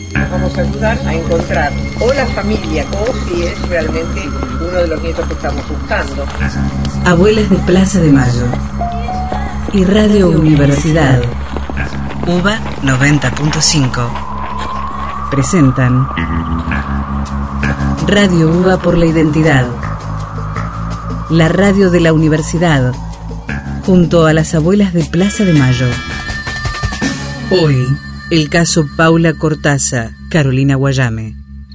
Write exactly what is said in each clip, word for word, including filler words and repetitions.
Nos vamos a ayudar a encontrar o la familia o si es realmente uno de los nietos que estamos buscando. Abuelas de Plaza de Mayo y Radio Universidad U B A noventa punto cinco presentan Radio U B A por la Identidad, la radio de la universidad, junto a las abuelas de Plaza de Mayo. Hoy, el caso Paula Cortázar, Carolina Guayame.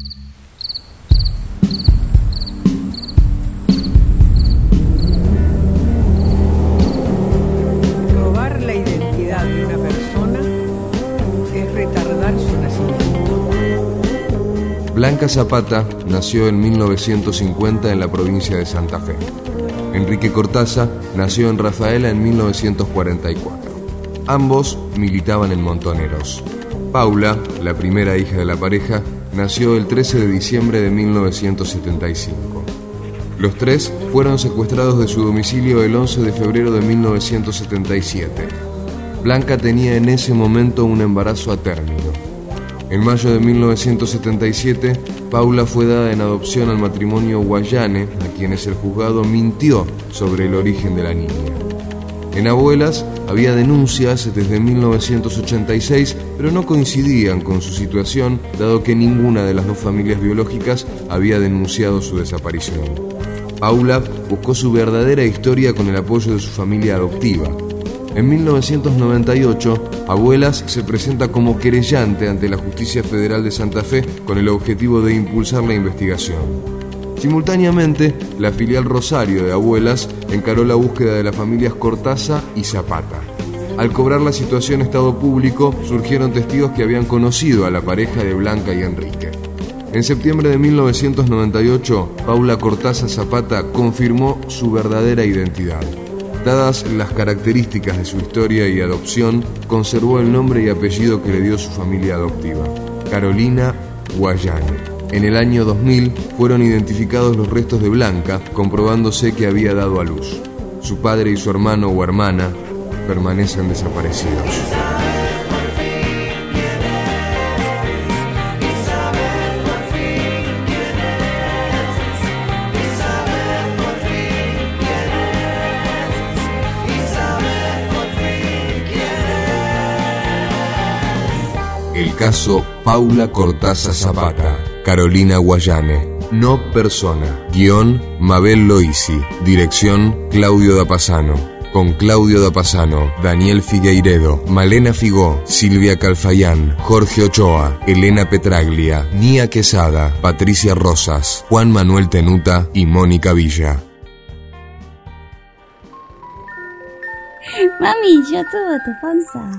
Robar la identidad de una persona es retardar su nacimiento. Blanca Zapata nació en mil novecientos cincuenta en la provincia de Santa Fe. Enrique Cortázar nació en Rafaela en mil novecientos cuarenta y cuatro. Ambos militaban en Montoneros. Paula, la primera hija de la pareja, nació el trece de diciembre de mil novecientos setenta y cinco. Los tres fueron secuestrados de su domicilio el once de febrero de mil novecientos setenta y siete. Blanca tenía en ese momento un embarazo a término. En mayo de mil novecientos setenta y siete, Paula fue dada en adopción al matrimonio Guayane, a quienes el juzgado mintió sobre el origen de la niña. En Abuelas había denuncias desde mil novecientos ochenta y seis, pero no coincidían con su situación, dado que ninguna de las dos familias biológicas había denunciado su desaparición. Paula buscó su verdadera historia con el apoyo de su familia adoptiva. En mil novecientos noventa y ocho, Abuelas se presenta como querellante ante la Justicia Federal de Santa Fe con el objetivo de impulsar la investigación. Simultáneamente, la filial Rosario de Abuelas encaró la búsqueda de las familias Cortázar y Zapata. Al cobrar la situación Estado Público, surgieron testigos que habían conocido a la pareja de Blanca y Enrique. En septiembre de mil novecientos noventa y ocho, Paula Cortázar Zapata confirmó su verdadera identidad. Dadas las características de su historia y adopción, conservó el nombre y apellido que le dio su familia adoptiva, Carolina Guayane. En el año dos mil fueron identificados los restos de Blanca, comprobándose que había dado a luz. Su padre y su hermano o hermana permanecen desaparecidos. El caso Paula Cortázar Zapata, Carolina Guayane. No persona. Guión Mabel Loisi. Dirección Claudio Dapasano. Con Claudio Dapasano, Daniel Figueiredo, Malena Figó, Silvia Calfayán, Jorge Ochoa, Elena Petraglia, Nia Quesada, Patricia Rosas, Juan Manuel Tenuta y Mónica Villa. Mami, yo tuve tu panza.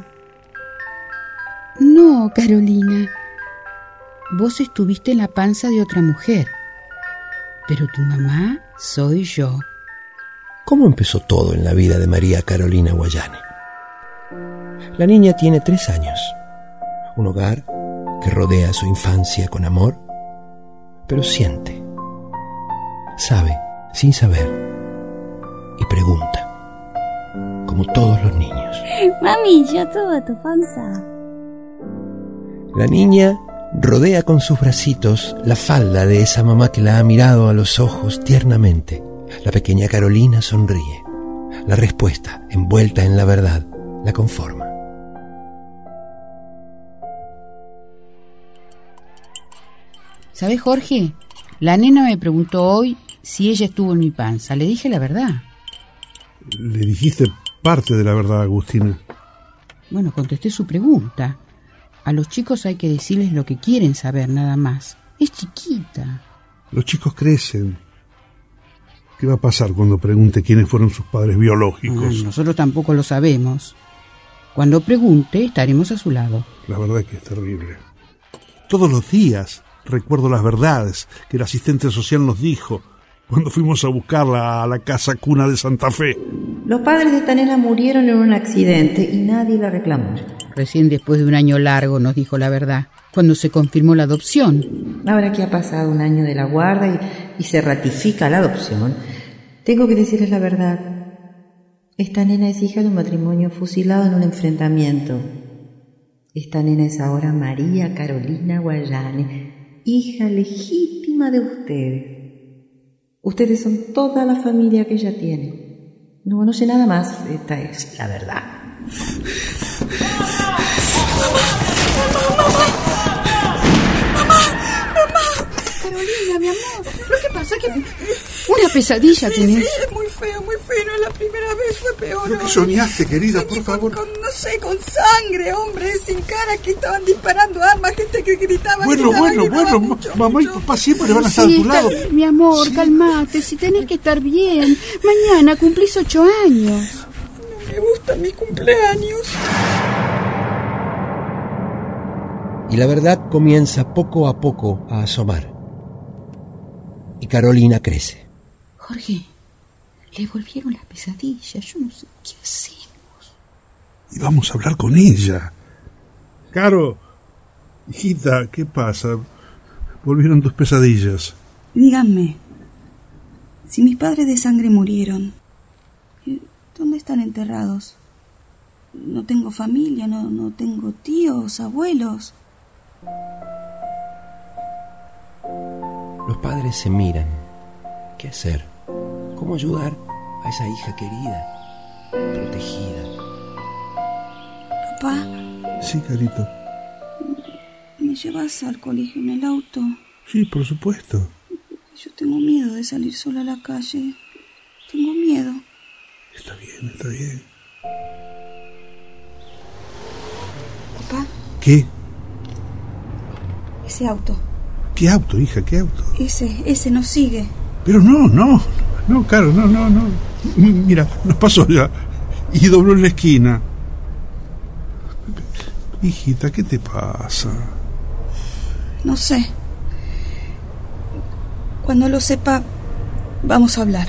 No, Carolina. Vos estuviste en la panza de otra mujer, pero tu mamá soy yo. ¿Cómo empezó todo en la vida de María Carolina Guayane? La niña tiene tres años, un hogar que rodea su infancia con amor, pero siente, sabe sin saber y pregunta, como todos los niños. Mami, yo tuve tu panza. La niña rodea con sus bracitos la falda de esa mamá que la ha mirado a los ojos tiernamente. La pequeña Carolina sonríe. La respuesta, envuelta en la verdad, la conforma. ¿Sabes, Jorge? La nena me preguntó hoy si ella estuvo en mi panza. Le dije la verdad. Le dijiste parte de la verdad, Agustina. Bueno, contesté su pregunta. A los chicos hay que decirles lo que quieren saber, nada más. Es chiquita. Los chicos crecen. ¿Qué va a pasar cuando pregunte quiénes fueron sus padres biológicos? Ah, nosotros tampoco lo sabemos. Cuando pregunte, estaremos a su lado. La verdad es que es terrible. Todos los días recuerdo las verdades que el asistente social nos dijo cuando fuimos a buscarla a la casa cuna de Santa Fe. Los padres de esta nena murieron en un accidente y nadie la reclamó. Recién después de un año largo nos dijo la verdad, cuando se confirmó la adopción. Ahora que ha pasado un año de la guarda y, y se ratifica la adopción, tengo que decirles la verdad. Esta nena es hija de un matrimonio fusilado en un enfrentamiento. Esta nena es ahora María Carolina Guayane, hija legítima de ustedes. Ustedes son toda la familia que ella tiene. No, no sé nada más, esta es la verdad. Carolina, mi amor, ¿pero qué pasa? ¿Qué... Una pesadilla sí, tenés. Sí, es muy feo, muy feo. No, la primera vez fue peor. ¿Pero qué soñaste, querida? Soñé Por favor. Con, con, no sé, con sangre, hombre, sin cara, que estaban disparando armas, gente que gritaba. Bueno, gritaba, bueno, gritaba bueno, mucho, mamá mucho. y papá siempre van a estar Sí, a tu lado. cal- mi amor, Sí. calmate, si tenés que estar bien. Mañana cumplís ocho años. No me gusta mi cumpleaños. Y la verdad comienza poco a poco a asomar. Y Carolina crece. Jorge, le volvieron las pesadillas. Yo no sé qué hacemos. Y vamos a hablar con ella. Caro, hijita, ¿qué pasa? Volvieron tus pesadillas. Díganme, si mis padres de sangre murieron, ¿dónde están enterrados? No tengo familia, no, no tengo tíos, abuelos. Los padres se miran. ¿Qué hacer? ¿Cómo ayudar a esa hija querida, protegida? Papá, Sí, carito. ¿me llevas al colegio en el auto? Sí, por supuesto. Yo tengo miedo de salir sola a la calle. Tengo miedo. Está bien, está bien. Papá, ¿Qué? ese auto, ¿Qué auto, hija? ¿Qué auto? ese, ese nos sigue. Pero no, no, no, Caro, no, no, no. Mira, nos pasó ya. Y dobló en la esquina. Hijita, ¿qué te pasa? No sé. Cuando lo sepa, vamos a hablar.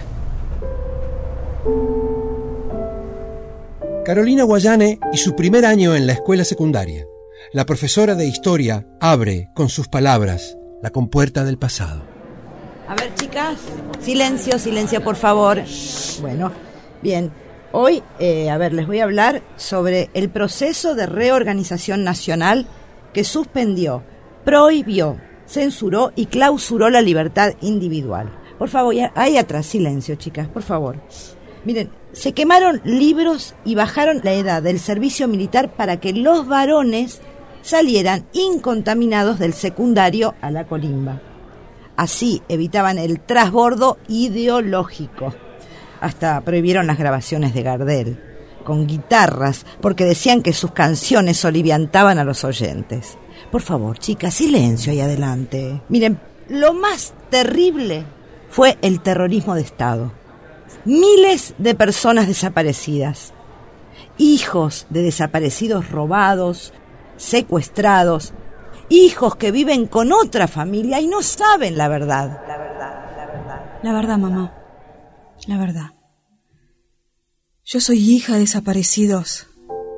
Carolina Guayane y su primer año en la escuela secundaria. La profesora de historia abre con sus palabras la compuerta del pasado. A ver, chicas, silencio, silencio, por favor. Bueno, bien. Hoy, eh, a ver, les voy a hablar sobre el proceso de reorganización nacional que suspendió, prohibió, censuró y clausuró la libertad individual. Por favor, ahí atrás, silencio, chicas, por favor. Miren, se quemaron libros y bajaron la edad del servicio militar para que los varones salieran incontaminados del secundario a la colimba. Así evitaban el trasbordo ideológico. Hasta prohibieron las grabaciones de Gardel, con guitarras, porque decían que sus canciones soliviantaban a los oyentes. Por favor, chicas, silencio ahí adelante. Miren, lo más terrible fue el terrorismo de Estado. Miles de personas desaparecidas, hijos de desaparecidos robados, secuestrados, hijos que viven con otra familia y no saben la verdad. La verdad, la verdad. La verdad, mamá. La verdad. Yo soy hija de desaparecidos.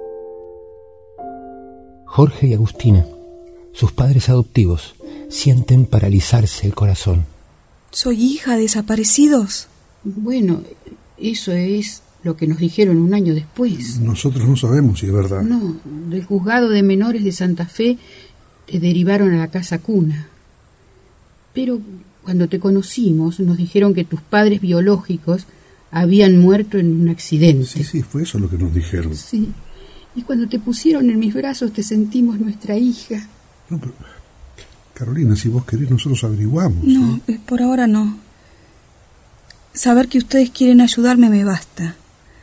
Jorge y Agustina, sus padres adoptivos, sienten paralizarse el corazón. Soy hija de desaparecidos. Bueno, eso es lo que nos dijeron un año después. Nosotros no sabemos si es verdad. No, del juzgado de menores de Santa Fe te derivaron a la casa cuna. Pero cuando te conocimos nos dijeron que tus padres biológicos habían muerto en un accidente. Sí, sí, fue eso lo que nos dijeron. Sí, y cuando te pusieron en mis brazos te sentimos nuestra hija. No, pero, Carolina, si vos querés nosotros averiguamos. No, ¿eh? por ahora no. Saber que ustedes quieren ayudarme me basta.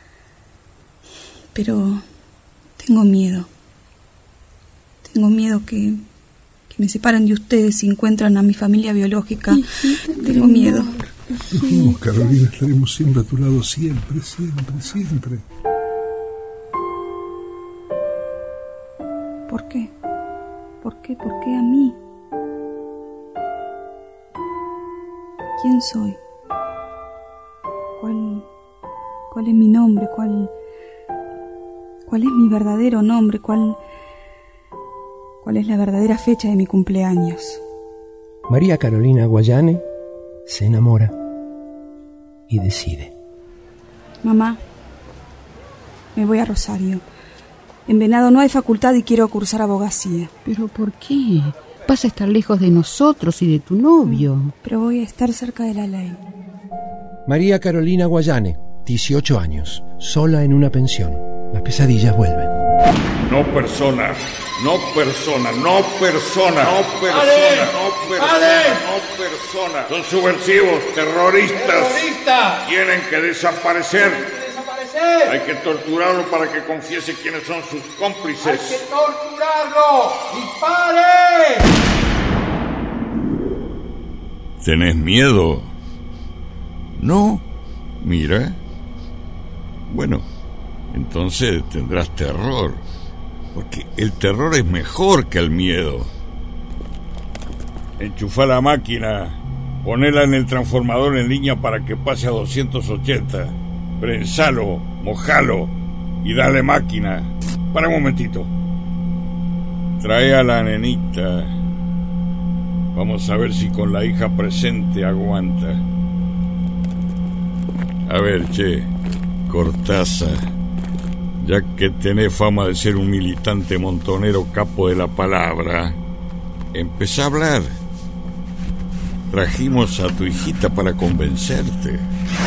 Pero tengo miedo. Tengo miedo que, que me separen de ustedes si encuentran a mi familia biológica. Hijita, tengo miedo. No, Carolina, estaremos siempre a tu lado, siempre, siempre, siempre. ¿Por qué? ¿Por qué? ¿Por qué a mí? ¿Quién soy? ¿Cuál, cuál es mi nombre? ¿Cuál, cuál es mi verdadero nombre? ¿Cuál, cuál es la verdadera fecha de mi cumpleaños? María Carolina Guayane se enamora y decide. Mamá, me voy a Rosario. En Venado no hay facultad y quiero cursar abogacía. ¿Pero por qué? Vas a estar lejos de nosotros y de tu novio. Pero voy a estar cerca de la ley. María Carolina Guayane, dieciocho años, sola en una pensión. Las pesadillas vuelven. No persona, no persona, no persona, no persona, ¡Ale! no persona, ¡Ale! no persona. Son subversivos, terroristas. ¡Terroristas! Tienen que desaparecer. ¡Desaparecer! Hay que torturarlo para que confiese quiénes son sus cómplices. ¡Hay que torturarlo! ¡Dispare! ¿Tenés miedo? No, mira. Bueno, entonces tendrás terror, porque el terror es mejor que el miedo. Enchufá la máquina, ponela en el transformador en línea para que pase a doscientos ochenta. Prensalo, mojalo y dale máquina. Para un momentito. Trae a la nenita. Vamos a ver si con la hija presente aguanta. A ver, che, Cortázar, ya que tenés fama de ser un militante montonero capo de la palabra, empezá a hablar. Trajimos a tu hijita para convencerte.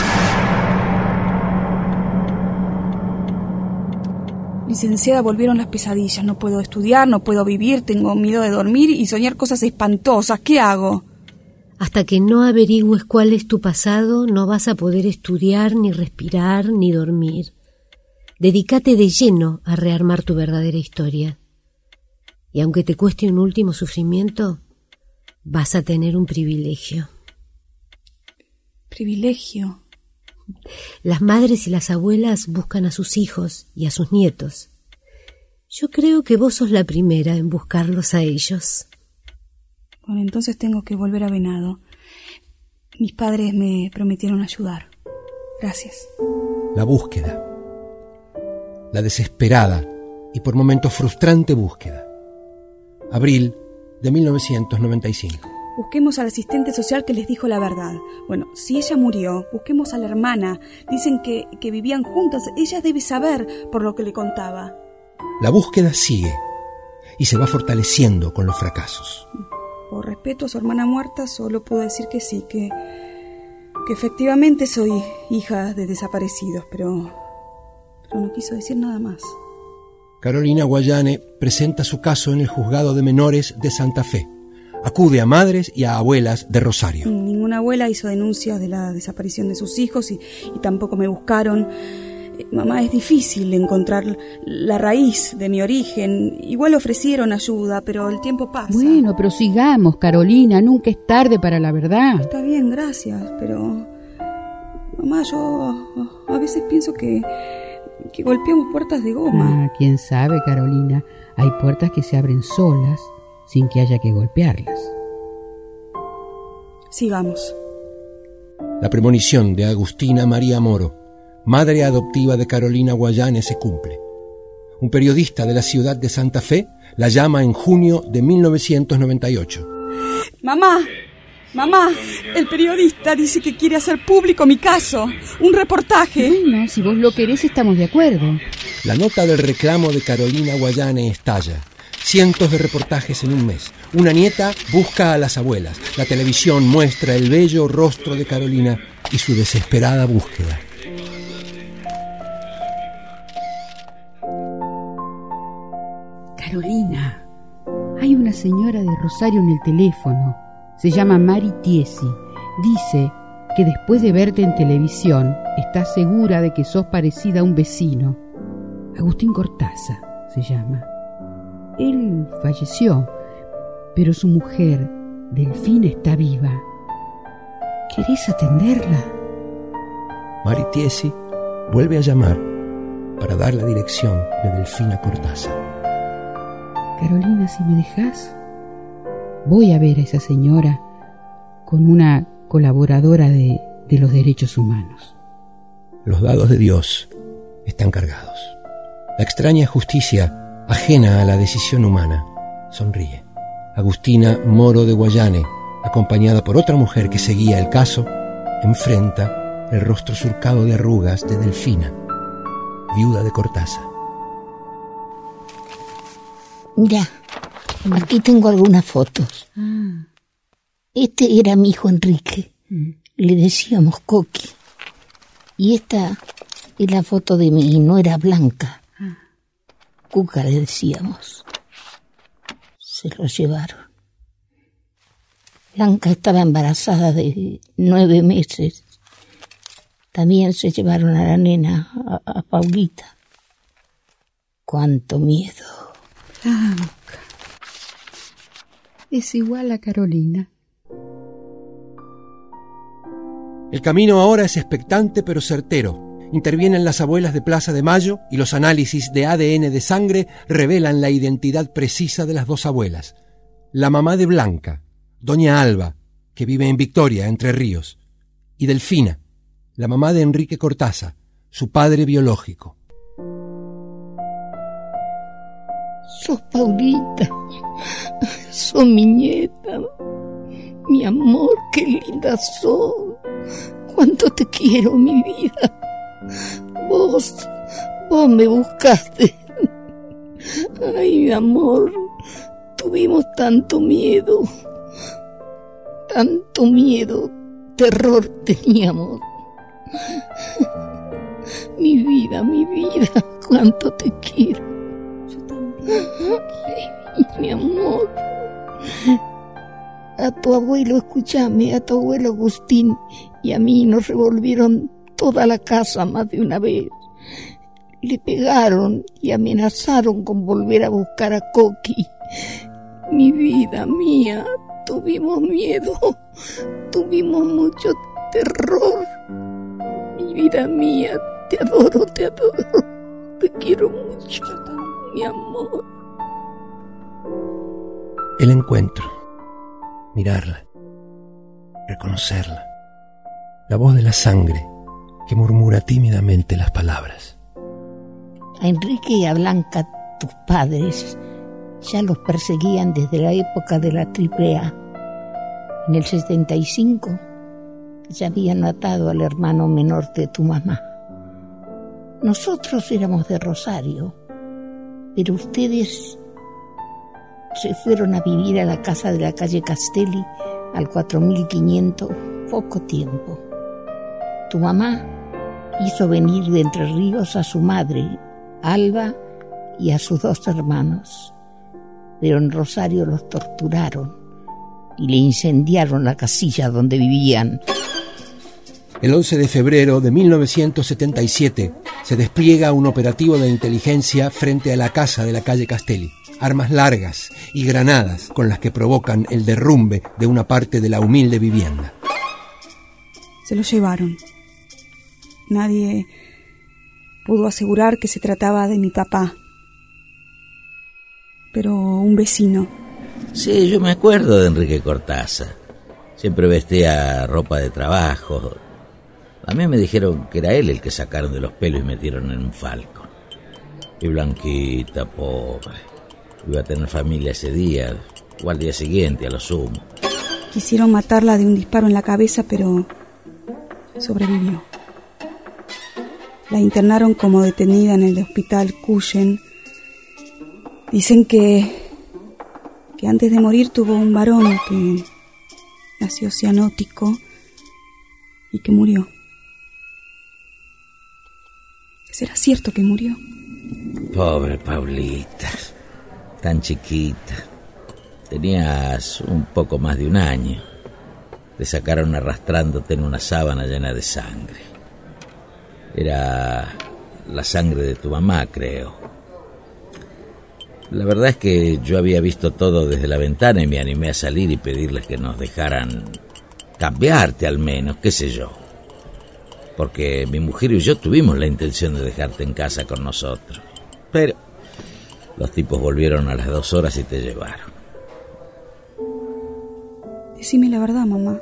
Licenciada, volvieron las pesadillas. No puedo estudiar, no puedo vivir, tengo miedo de dormir y soñar cosas espantosas. ¿Qué hago? Hasta que no averigües cuál es tu pasado, no vas a poder estudiar, ni respirar, ni dormir. Dedícate de lleno a rearmar tu verdadera historia. Y aunque te cueste un último sufrimiento, vas a tener un privilegio. ¿Privilegio? Las madres y las abuelas buscan a sus hijos y a sus nietos. Yo creo que vos sos la primera en buscarlos a ellos. Bueno, entonces tengo que volver a Venado. Mis padres me prometieron ayudar. Gracias. La búsqueda. La desesperada y por momentos frustrante búsqueda. Abril de mil novecientos noventa y cinco. Busquemos al asistente social que les dijo la verdad. Bueno, si ella murió, busquemos a la hermana. Dicen que, que vivían juntas. Ella debe saber por lo que le contaba. La búsqueda sigue y se va fortaleciendo con los fracasos. Por respeto a su hermana muerta, solo puedo decir que sí, que, que efectivamente soy hija de desaparecidos, pero, pero no quiso decir nada más. Carolina Guayane presenta su caso en el Juzgado de Menores de Santa Fe. Acude a madres y a abuelas de Rosario. Ninguna abuela hizo denuncias de la desaparición de sus hijos y, y tampoco me buscaron. Mamá, es difícil encontrar la raíz de mi origen. Igual ofrecieron ayuda, pero el tiempo pasa. Bueno, pero sigamos, Carolina. Nunca es tarde para la verdad. Está bien, gracias, pero... Mamá, yo a veces pienso que, que golpeamos puertas de goma. Ah, quién sabe, Carolina. Hay puertas que se abren solas, sin que haya que golpearlas. Sigamos. La premonición de Agustina María Moro, madre adoptiva de Carolina Guayane, se cumple. Un periodista de la ciudad de Santa Fe la llama en junio de mil novecientos noventa y ocho. Mamá, mamá, el periodista dice que quiere hacer público mi caso, un reportaje. Bueno, si vos lo querés, estamos de acuerdo. La nota del reclamo de Carolina Guayane estalla. Cientos de reportajes en un mes. Una nieta busca a las abuelas. La televisión muestra el bello rostro de Carolina y su desesperada búsqueda. Carolina, hay una señora de Rosario en el teléfono. Se llama Mari Tiesi. Dice que después de verte en televisión está segura de que sos parecida a un vecino. Agustín Cortázar se llama. Él falleció, pero su mujer, Delfina, está viva. ¿Querés atenderla? Mari Tiesi vuelve a llamar para dar la dirección de Delfina Cortázar. Carolina, si me dejás, voy a ver a esa señora con una colaboradora de, de los derechos humanos. Los dados de Dios están cargados. La extraña justicia, ajena a la decisión humana, sonríe. Agustina Moro de Guayane, acompañada por otra mujer que seguía el caso, enfrenta el rostro surcado de arrugas de Delfina, viuda de Cortázar. Mira, aquí tengo algunas fotos. Ah. Este era mi hijo Enrique. Mm. Le decíamos Coqui. Y esta es la foto de mi nuera Blanca. Ah. Cuca le decíamos. Se lo llevaron. Blanca estaba embarazada de nueve meses. También se llevaron a la nena, a, a Paulita. ¡Cuánto miedo! Blanca. Es igual a Carolina. El camino ahora es expectante pero certero. Intervienen las abuelas de Plaza de Mayo y los análisis de A D N de sangre revelan la identidad precisa de las dos abuelas. La mamá de Blanca, doña Alba, que vive en Victoria, Entre Ríos, y Delfina, la mamá de Enrique Cortázar, su padre biológico. Sos Paulita, sos mi nieta, mi amor, qué linda sos. Cuánto te quiero, mi vida. Vos, vos me buscaste. Ay, mi amor, tuvimos tanto miedo, tanto miedo, terror teníamos. Mi vida, mi vida, cuánto te quiero. Yo también. Mi amor. A tu abuelo, escúchame, a tu abuelo Agustín y a mí nos revolvieron toda la casa más de una vez. Le pegaron y amenazaron con volver a buscar a Coqui. Mi vida mía, tuvimos miedo, tuvimos mucho terror. Mi vida mía, te adoro, te adoro, te quiero mucho, mi amor. El encuentro, mirarla, reconocerla, la voz de la sangre que murmura tímidamente las palabras. A Enrique y a Blanca, tus padres, ya los perseguían desde la época de la Triple A. En el setenta y cinco ya habían matado al hermano menor de tu mamá. Nosotros éramos de Rosario, pero ustedes se fueron a vivir a la casa de la calle Castelli, al cuatro mil quinientos, poco tiempo. Tu mamá hizo venir de Entre Ríos a su madre, Alba, y a sus dos hermanos, pero en Rosario los torturaron y le incendiaron la casilla donde vivían. El once de febrero de mil novecientos setenta y siete se despliega un operativo de inteligencia frente a la casa de la calle Castelli. Armas largas y granadas con las que provocan el derrumbe de una parte de la humilde vivienda. Se lo llevaron. Nadie pudo asegurar que se trataba de mi papá. Pero un vecino. Sí, yo me acuerdo de Enrique Cortázar. Siempre vestía ropa de trabajo. A mí me dijeron que era él el que sacaron de los pelos y metieron en un falcón. Y Blanquita, pobre. Iba a tener familia ese día, o al día siguiente, a lo sumo. Quisieron matarla de un disparo en la cabeza, pero sobrevivió. La internaron como detenida en el hospital Cuyen. Dicen que, que antes de morir tuvo un varón que nació cianótico y que murió. ¿Será cierto que murió? Pobre Paulita, tan chiquita. Tenías un poco más de un año. Te sacaron arrastrándote en una sábana llena de sangre. Era la sangre de tu mamá, creo. La verdad es que yo había visto todo desde la ventana y me animé a salir y pedirles que nos dejaran cambiarte al menos, qué sé yo. Porque mi mujer y yo tuvimos la intención de dejarte en casa con nosotros. Pero los tipos volvieron a las dos horas y te llevaron. Decime la verdad, mamá.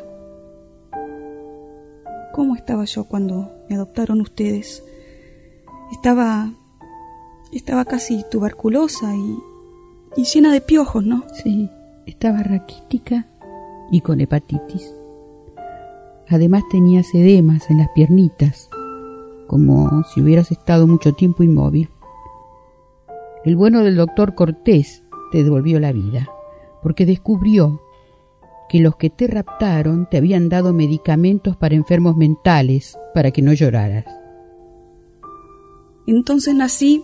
¿Cómo estaba yo cuando me adoptaron ustedes? Estaba... Estaba casi tuberculosa y, y llena de piojos, ¿no? Sí, estaba raquítica y con hepatitis. Además tenías edemas en las piernitas, como si hubieras estado mucho tiempo inmóvil. El bueno del doctor Cortés te devolvió la vida, porque descubrió que los que te raptaron te habían dado medicamentos para enfermos mentales, para que no lloraras. Entonces nací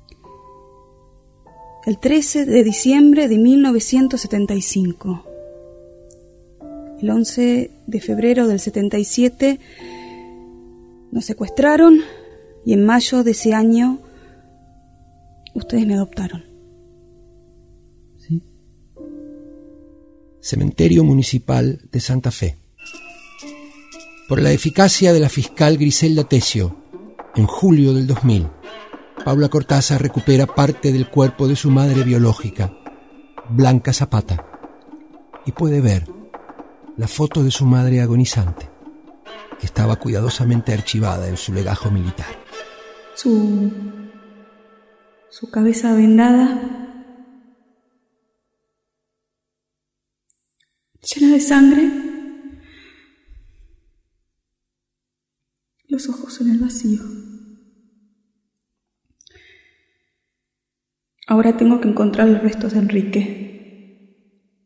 el trece de diciembre de mil novecientos setenta y cinco. El once de febrero del setenta y siete nos secuestraron y en mayo de ese año ustedes me adoptaron. ¿Sí? Cementerio Municipal de Santa Fe. Por la eficacia de la fiscal Griselda Tesio, en julio del dos mil, Paula Cortázar recupera parte del cuerpo de su madre biológica, Blanca Zapata, y puede ver la foto de su madre agonizante, que estaba cuidadosamente archivada en su legajo militar. Su... su cabeza vendada, llena de sangre, los ojos en el vacío. Ahora tengo que encontrar los restos de Enrique.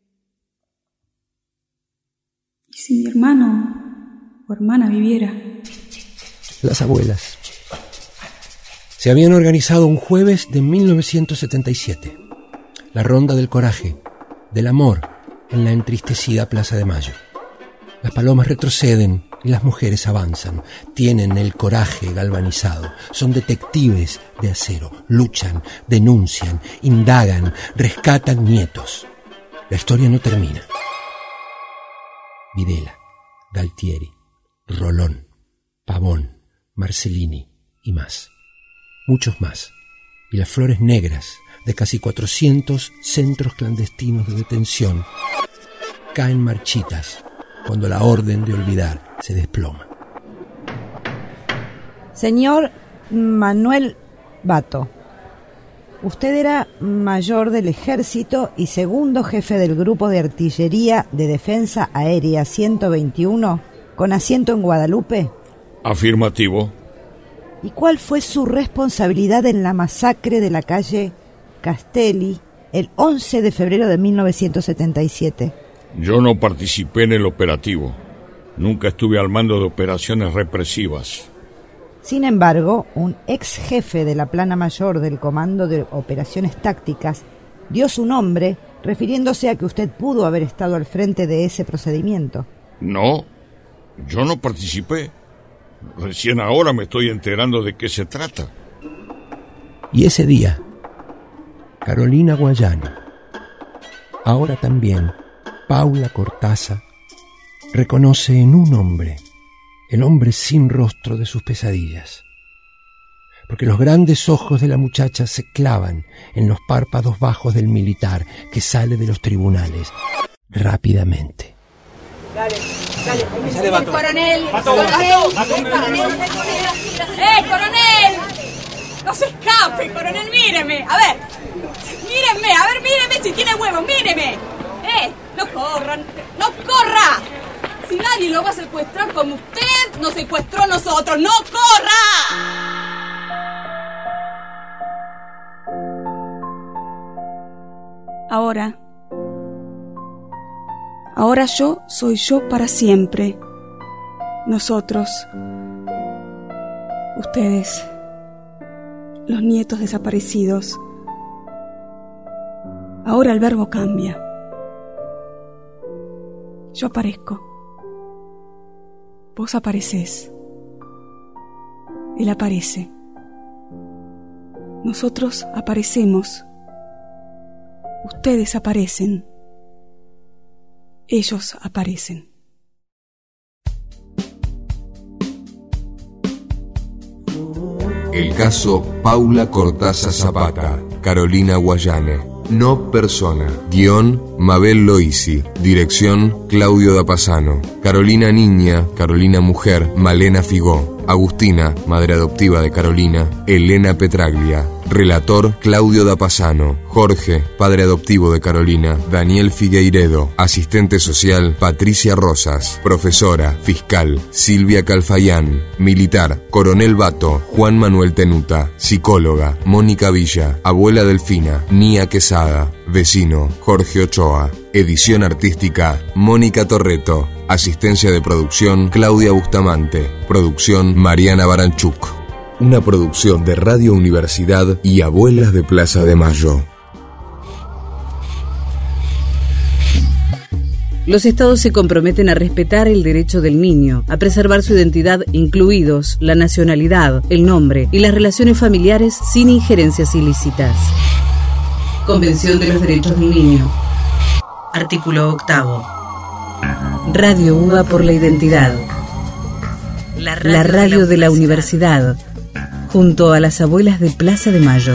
¿Y si mi hermano o hermana viviera? Las abuelas se habían organizado un jueves de mil novecientos setenta y siete, la ronda del coraje, del amor, en la entristecida Plaza de Mayo. Las palomas retroceden y las mujeres avanzan. Tienen el coraje galvanizado. Son detectives de acero. Luchan, denuncian, indagan, rescatan nietos. La historia no termina. Videla, Galtieri, Rolón, Pavón, Marcellini y más. Muchos más. Y las flores negras de casi cuatrocientos centros clandestinos de detención caen marchitas cuando la orden de olvidar se desploma. Señor Manuel Bato, usted era mayor del ejército y segundo jefe del grupo de artillería de defensa aérea ciento veintiuno, con asiento en Guadalupe. Afirmativo. ¿Y cuál fue su responsabilidad en la masacre de la calle Castelli el once de febrero de mil novecientos setenta y siete? Yo no participé en el operativo. Nunca estuve al mando de operaciones represivas. Sin embargo, un ex jefe de la plana mayor del Comando de Operaciones Tácticas dio su nombre refiriéndose a que usted pudo haber estado al frente de ese procedimiento. No, yo no participé. Recién ahora me estoy enterando de qué se trata. Y ese día, Carolina Guayane, ahora también Paula Cortázar, reconoce en un hombre, el hombre sin rostro de sus pesadillas, porque los grandes ojos de la muchacha se clavan en los párpados bajos del militar que sale de los tribunales rápidamente. Dale, dale, dale, Bato. Coronel, Bato, coronel, Bato, coronel, ¡eh, coronel! ¡No se escape, coronel, míreme! A ver, míreme, a ver, míreme si tiene huevos, míreme. ¡Eh, no corran, no corra! Si nadie lo va a secuestrar como usted nos secuestró a nosotros, ¡no corra! Ahora, ahora yo soy yo para siempre. Nosotros, ustedes, los nietos desaparecidos. Ahora el verbo cambia. Yo aparezco. Vos aparecés. Él aparece. Nosotros aparecemos. Ustedes aparecen. Ellos aparecen. El caso Paula Cortázar Zapata, Carolina Guayane. No persona. Guión Mabel Loisi. Dirección Claudio Dapasano. Carolina niña, Carolina mujer, Malena Figó. Agustina, madre adoptiva de Carolina, Elena Petraglia. Relator Claudio Dapasano. Jorge, padre adoptivo de Carolina. Daniel Figueiredo. Asistente social Patricia Rosas. Profesora, fiscal Silvia Calfayán. Militar Coronel Bato. Juan Manuel Tenuta. Psicóloga Mónica Villa. Abuela Delfina Nia Quesada. Vecino Jorge Ochoa. Edición artística Mónica Torreto. Asistencia de producción Claudia Bustamante. Producción Mariana Baranchuk. Una producción de Radio Universidad y Abuelas de Plaza de Mayo. Los estados se comprometen a respetar el derecho del niño, a preservar su identidad, incluidos la nacionalidad, el nombre y las relaciones familiares sin injerencias ilícitas. Convención de los Derechos del Niño. Artículo octavo. Radio U B A por la identidad. La radio, la radio de la universidad, junto a las abuelas de Plaza de Mayo.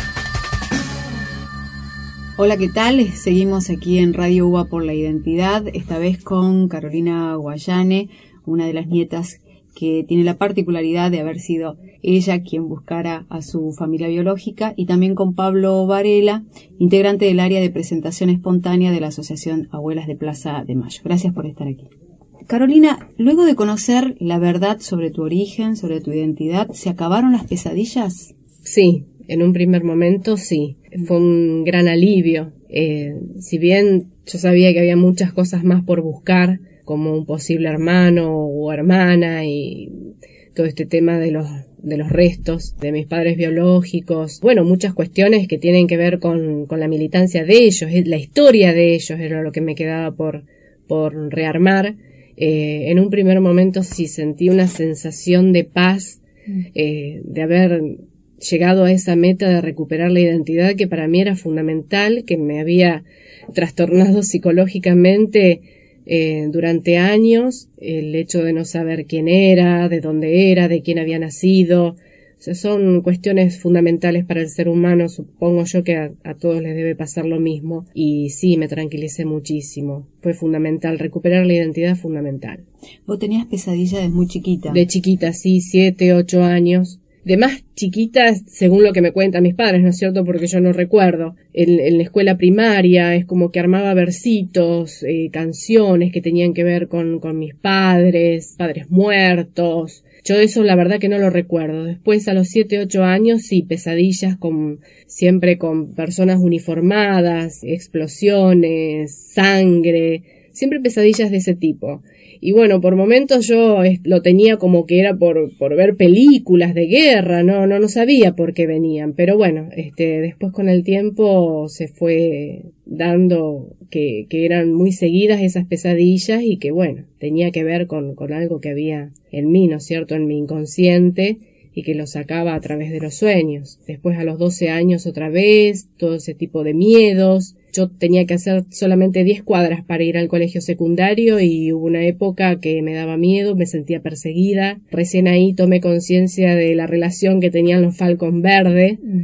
Hola, ¿qué tal? Seguimos aquí en Radio U B A por la identidad, esta vez con Carolina Guayane, una de las nietas que tiene la particularidad de haber sido ella quien buscara a su familia biológica, y también con Pablo Varela, integrante del área de presentación espontánea de la Asociación Abuelas de Plaza de Mayo. Gracias por estar aquí. Carolina, luego de conocer la verdad sobre tu origen, sobre tu identidad, ¿se acabaron las pesadillas? Sí, en un primer momento sí. Fue un gran alivio. Eh, si bien yo sabía que había muchas cosas más por buscar, como un posible hermano o hermana y todo este tema de los de los restos de mis padres biológicos, bueno, muchas cuestiones que tienen que ver con, con la militancia de ellos, la historia de ellos era lo que me quedaba por, por rearmar. Eh, en un primer momento sí sentí una sensación de paz, eh, de haber llegado a esa meta de recuperar la identidad que para mí era fundamental, que me había trastornado psicológicamente eh, durante años, el hecho de no saber quién era, de dónde era, de quién había nacido. O sea, son cuestiones fundamentales para el ser humano, supongo yo que a, a todos les debe pasar lo mismo, y sí, me tranquilicé muchísimo. Fue fundamental, recuperar la identidad fundamental. ¿Vos tenías pesadillas desde muy chiquita? De chiquita, sí, siete, ocho años. De más chiquitas, según lo que me cuentan mis padres, ¿no es cierto? Porque yo no recuerdo. En, en la escuela primaria es como que armaba versitos, eh, canciones que tenían que ver con, con mis padres, padres muertos. Yo eso la verdad que no lo recuerdo. Después a los siete, ocho años sí, pesadillas con, siempre con personas uniformadas, explosiones, sangre, siempre pesadillas de ese tipo. Y bueno, por momentos yo lo tenía como que era por, por ver películas de guerra, no, no, no sabía por qué venían, pero bueno, este, después con el tiempo se fue dando que, que eran muy seguidas esas pesadillas y que bueno, tenía que ver con, con algo que había en mí, ¿no es cierto?, en mi inconsciente, y que lo sacaba a través de los sueños. Después a los doce años otra vez, todo ese tipo de miedos. Yo tenía que hacer solamente diez cuadras para ir al colegio secundario y hubo una época que me daba miedo, me sentía perseguida. Recién ahí tomé conciencia de la relación que tenían los Falcon Verde mm.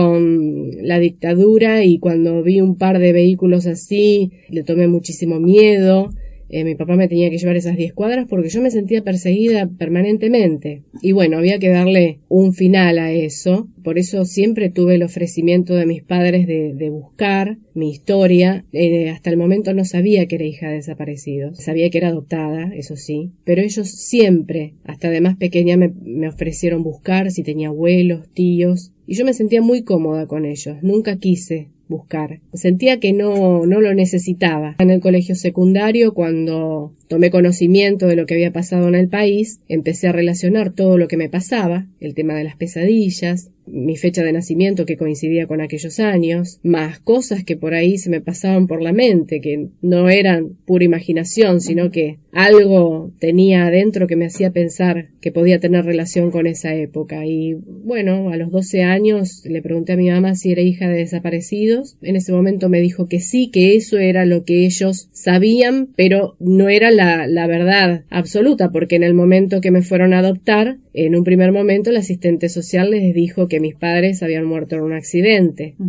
con la dictadura, y cuando vi un par de vehículos así le tomé muchísimo miedo. Eh, mi papá me tenía que llevar esas diez cuadras porque yo me sentía perseguida permanentemente. Y bueno, había que darle un final a eso. Por eso siempre tuve el ofrecimiento de mis padres de, de buscar mi historia. Eh, hasta el momento no sabía que era hija de desaparecidos. Sabía que era adoptada, eso sí. Pero ellos siempre, hasta de más pequeña, me, me ofrecieron buscar si tenía abuelos, tíos. Y yo me sentía muy cómoda con ellos. Nunca quise buscar. Sentía que no, no lo necesitaba. En el colegio secundario, cuando tomé conocimiento de lo que había pasado en el país, empecé a relacionar todo lo que me pasaba, el tema de las pesadillas, mi fecha de nacimiento que coincidía con aquellos años, más cosas que por ahí se me pasaban por la mente, que no eran pura imaginación, sino que algo tenía adentro que me hacía pensar que podía tener relación con esa época. Y bueno, a los doce años le pregunté a mi mamá si era hija de desaparecidos. En ese momento me dijo que sí, que eso era lo que ellos sabían, pero no era la, la verdad absoluta, porque en el momento que me fueron a adoptar, en un primer momento el asistente social les dijo que mis padres habían muerto en un accidente. Uh-huh.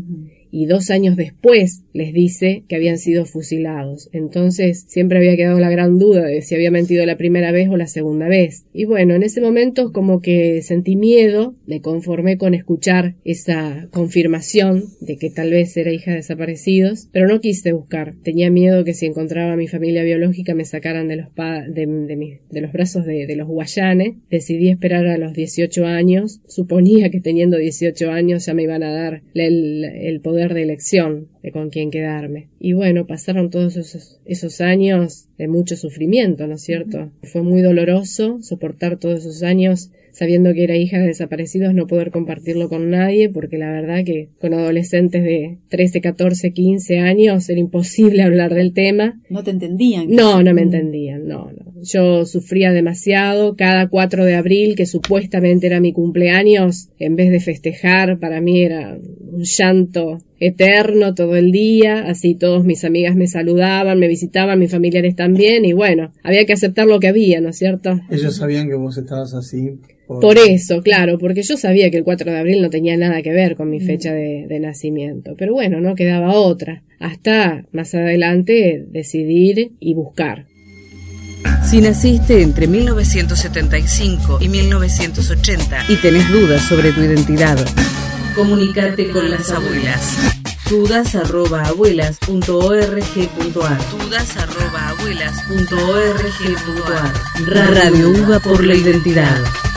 y dos años después les dice que habían sido fusilados. Entonces siempre había quedado la gran duda de si había mentido la primera vez o la segunda vez. Y bueno, en ese momento como que sentí miedo, me conformé con escuchar esa confirmación de que tal vez era hija de desaparecidos, pero no quise buscar. Tenía miedo que si encontraba a mi familia biológica me sacaran de los, pa de, de, mi, de los brazos de, de los Guayanes. Decidí esperar a los dieciocho años. Suponía que teniendo dieciocho años ya me iban a dar el, el poder de elección de con quién quedarme. Y bueno, pasaron todos esos, esos años de mucho sufrimiento, ¿no es cierto? Uh-huh. Fue muy doloroso soportar todos esos años sabiendo que era hija de desaparecidos, no poder compartirlo con nadie, porque la verdad que con adolescentes de trece, catorce, quince años era imposible hablar del tema. ¿No te entendían? No, no me entendían, no, no. Yo sufría demasiado. Cada cuatro de abril, que supuestamente era mi cumpleaños, en vez de festejar, para mí era un llanto eterno todo el día. Así todos mis amigas me saludaban, me visitaban, mis familiares también, y bueno, había que aceptar lo que había, ¿no es cierto? Ellos sabían que vos estabas así. Por... por eso, claro, porque yo sabía que el cuatro de abril no tenía nada que ver con mi fecha de, de nacimiento, pero bueno, no quedaba otra, hasta más adelante decidir y buscar. Si naciste entre mil novecientos setenta y cinco y mil novecientos ochenta y tenés dudas sobre tu identidad, comunícate con las abuelas. dudas arroba abuelas punto org punto ar dudas arroba abuelas punto org punto ar Radio UBA por la identidad.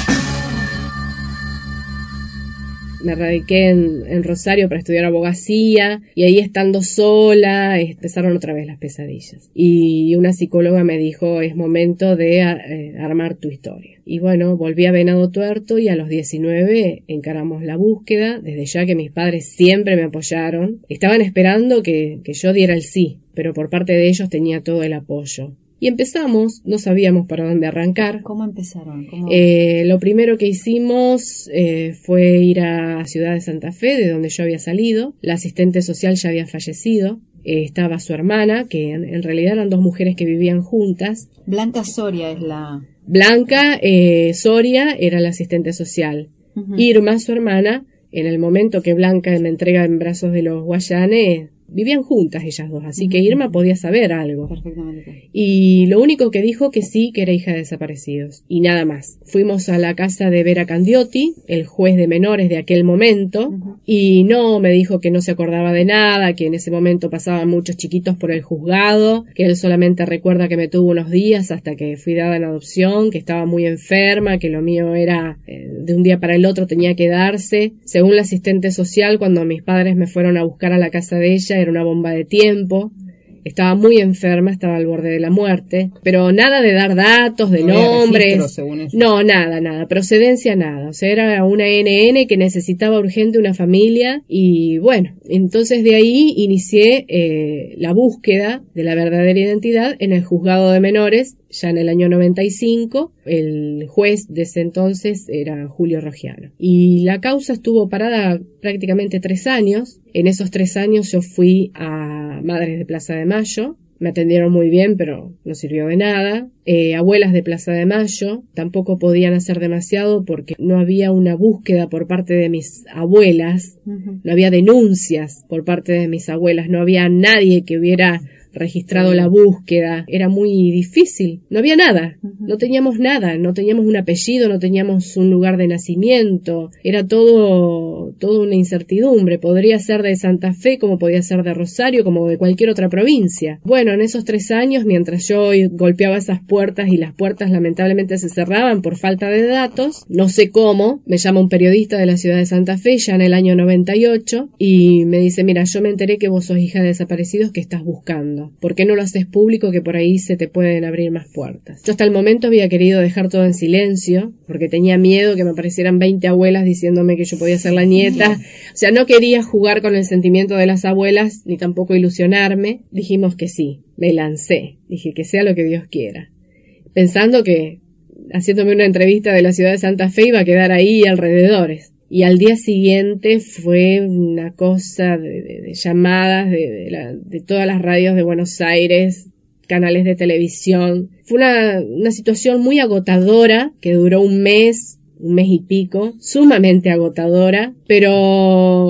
Me radiqué en, en Rosario para estudiar abogacía, y ahí estando sola empezaron otra vez las pesadillas. Y una psicóloga me dijo, es momento de eh, armar tu historia. Y bueno, volví a Venado Tuerto y a los diecinueve encaramos la búsqueda, desde ya que mis padres siempre me apoyaron. Estaban esperando que, que yo diera el sí, pero por parte de ellos tenía todo el apoyo. Y empezamos, no sabíamos para dónde arrancar. ¿Cómo empezaron? ¿Cómo... Eh, lo primero que hicimos eh, fue ir a Ciudad de Santa Fe, de donde yo había salido. La asistente social ya había fallecido. Eh, estaba su hermana, que en, en realidad eran dos mujeres que vivían juntas. Blanca Soria es la... Blanca eh, Soria era la asistente social. Uh-huh. Irma, su hermana, en el momento que Blanca me entrega en brazos de los Guayanes, vivían juntas ellas dos, así uh-huh. que Irma podía saber algo. Perfectamente. Y lo único que dijo que sí, que era hija de desaparecidos. Y nada más. Fuimos a la casa de Vera Candiotti, el juez de menores de aquel momento, uh-huh. y no, me dijo que no se acordaba de nada, que en ese momento pasaban muchos chiquitos por el juzgado, que él solamente recuerda que me tuvo unos días hasta que fui dada en adopción, que estaba muy enferma, que lo mío era eh, de un día para el otro tenía que darse. Según la asistente social, cuando mis padres me fueron a buscar a la casa de ella, era una bomba de tiempo. Estaba muy enferma, estaba al borde de la muerte, pero nada de dar datos, de no nombres, no, nada, nada, procedencia, nada, o sea, era una N N que necesitaba urgente una familia, y bueno, entonces de ahí inicié eh, la búsqueda de la verdadera identidad en el juzgado de menores, ya en el año noventa y cinco, el juez de ese entonces era Julio Rogiano. Y la causa estuvo parada prácticamente tres años. En esos tres años yo fui a Madres de Plaza de Mayo. Me atendieron muy bien, pero no sirvió de nada. Eh, abuelas de Plaza de Mayo tampoco podían hacer demasiado porque no había una búsqueda por parte de mis abuelas. Uh-huh. No había denuncias por parte de mis abuelas. No había nadie que hubiera registrado la búsqueda, era muy difícil, no había nada, no teníamos nada, no teníamos un apellido, no teníamos un lugar de nacimiento, era todo, todo una incertidumbre, podría ser de Santa Fe como podía ser de Rosario, como de cualquier otra provincia. Bueno, en esos tres años, mientras yo golpeaba esas puertas y las puertas lamentablemente se cerraban por falta de datos, no sé cómo, me llama un periodista de la ciudad de Santa Fe, ya en el año noventa y ocho, y me dice, mira, yo me enteré que vos sos hija de desaparecidos que estás buscando. ¿Por qué no lo haces público, que por ahí se te pueden abrir más puertas? Yo hasta el momento había querido dejar todo en silencio, porque tenía miedo que me aparecieran veinte abuelas diciéndome que yo podía ser la nieta. O sea, no quería jugar con el sentimiento de las abuelas, ni tampoco ilusionarme. Dijimos que sí, me lancé. Dije que sea lo que Dios quiera. Pensando que, haciéndome una entrevista de la ciudad de Santa Fe, iba a quedar ahí alrededores. Y al día siguiente fue una cosa de, de, de llamadas de, de, la, de todas las radios de Buenos Aires, canales de televisión. Fue una, una situación muy agotadora que duró un mes, un mes y pico, sumamente agotadora, pero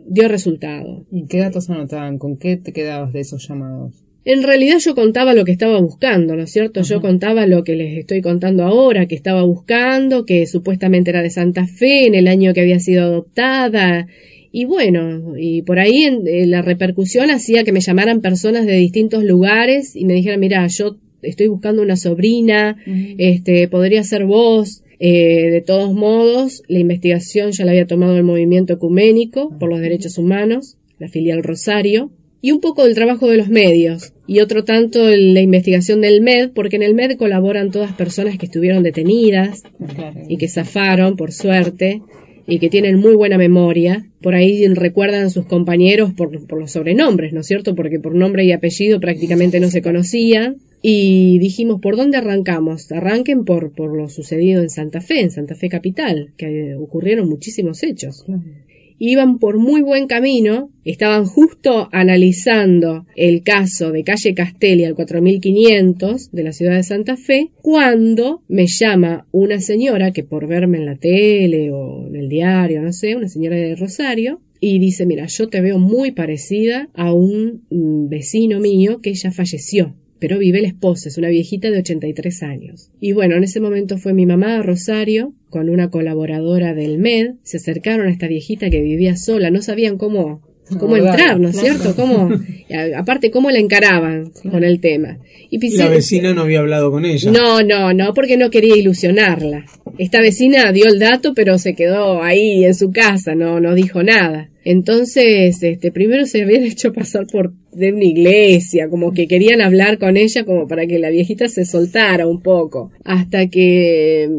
dio resultado. ¿Y qué datos anotaban? ¿Con qué te quedabas de esos llamados? En realidad yo contaba lo que estaba buscando, ¿no es cierto? Uh-huh. Yo contaba lo que les estoy contando ahora, que estaba buscando, que supuestamente era de Santa Fe, en el año que había sido adoptada. Y bueno, y por ahí en, en la repercusión hacía que me llamaran personas de distintos lugares y me dijeran, mira, yo estoy buscando una sobrina, uh-huh. este, podría ser vos. Eh, de todos modos, la investigación ya la había tomado el Movimiento Ecuménico por los Derechos Humanos, la filial Rosario, y un poco del trabajo de los medios, y otro tanto la investigación del M E D, porque en el M E D colaboran todas personas que estuvieron detenidas claro. y que zafaron, por suerte, y que tienen muy buena memoria. Por ahí recuerdan a sus compañeros por, por los sobrenombres, ¿no es cierto? Porque por nombre y apellido prácticamente no se conocían. Y dijimos, ¿por dónde arrancamos? Arranquen por, por lo sucedido en Santa Fe, en Santa Fe capital, que ocurrieron muchísimos hechos. Claro. Iban por muy buen camino, estaban justo analizando el caso de calle Castelli al cuatro mil quinientos de la ciudad de Santa Fe, cuando me llama una señora que por verme en la tele o en el diario, no sé, una señora de Rosario, y dice, mira, yo te veo muy parecida a un vecino mío que ya falleció. Pero vive la esposa, es una viejita de ochenta y tres años. Y bueno, en ese momento fue mi mamá a Rosario, con una colaboradora del M E D, se acercaron a esta viejita que vivía sola, no sabían cómo, cómo entrar, ¿no es cierto? Cómo, aparte, cómo la encaraban con el tema. Y, y la vecina no había hablado con ella. No, no, no, porque no quería ilusionarla. Esta vecina dio el dato, pero se quedó ahí en su casa, no, no dijo nada. Entonces, este, primero se habían hecho pasar por de una iglesia, como que querían hablar con ella como para que la viejita se soltara un poco, hasta que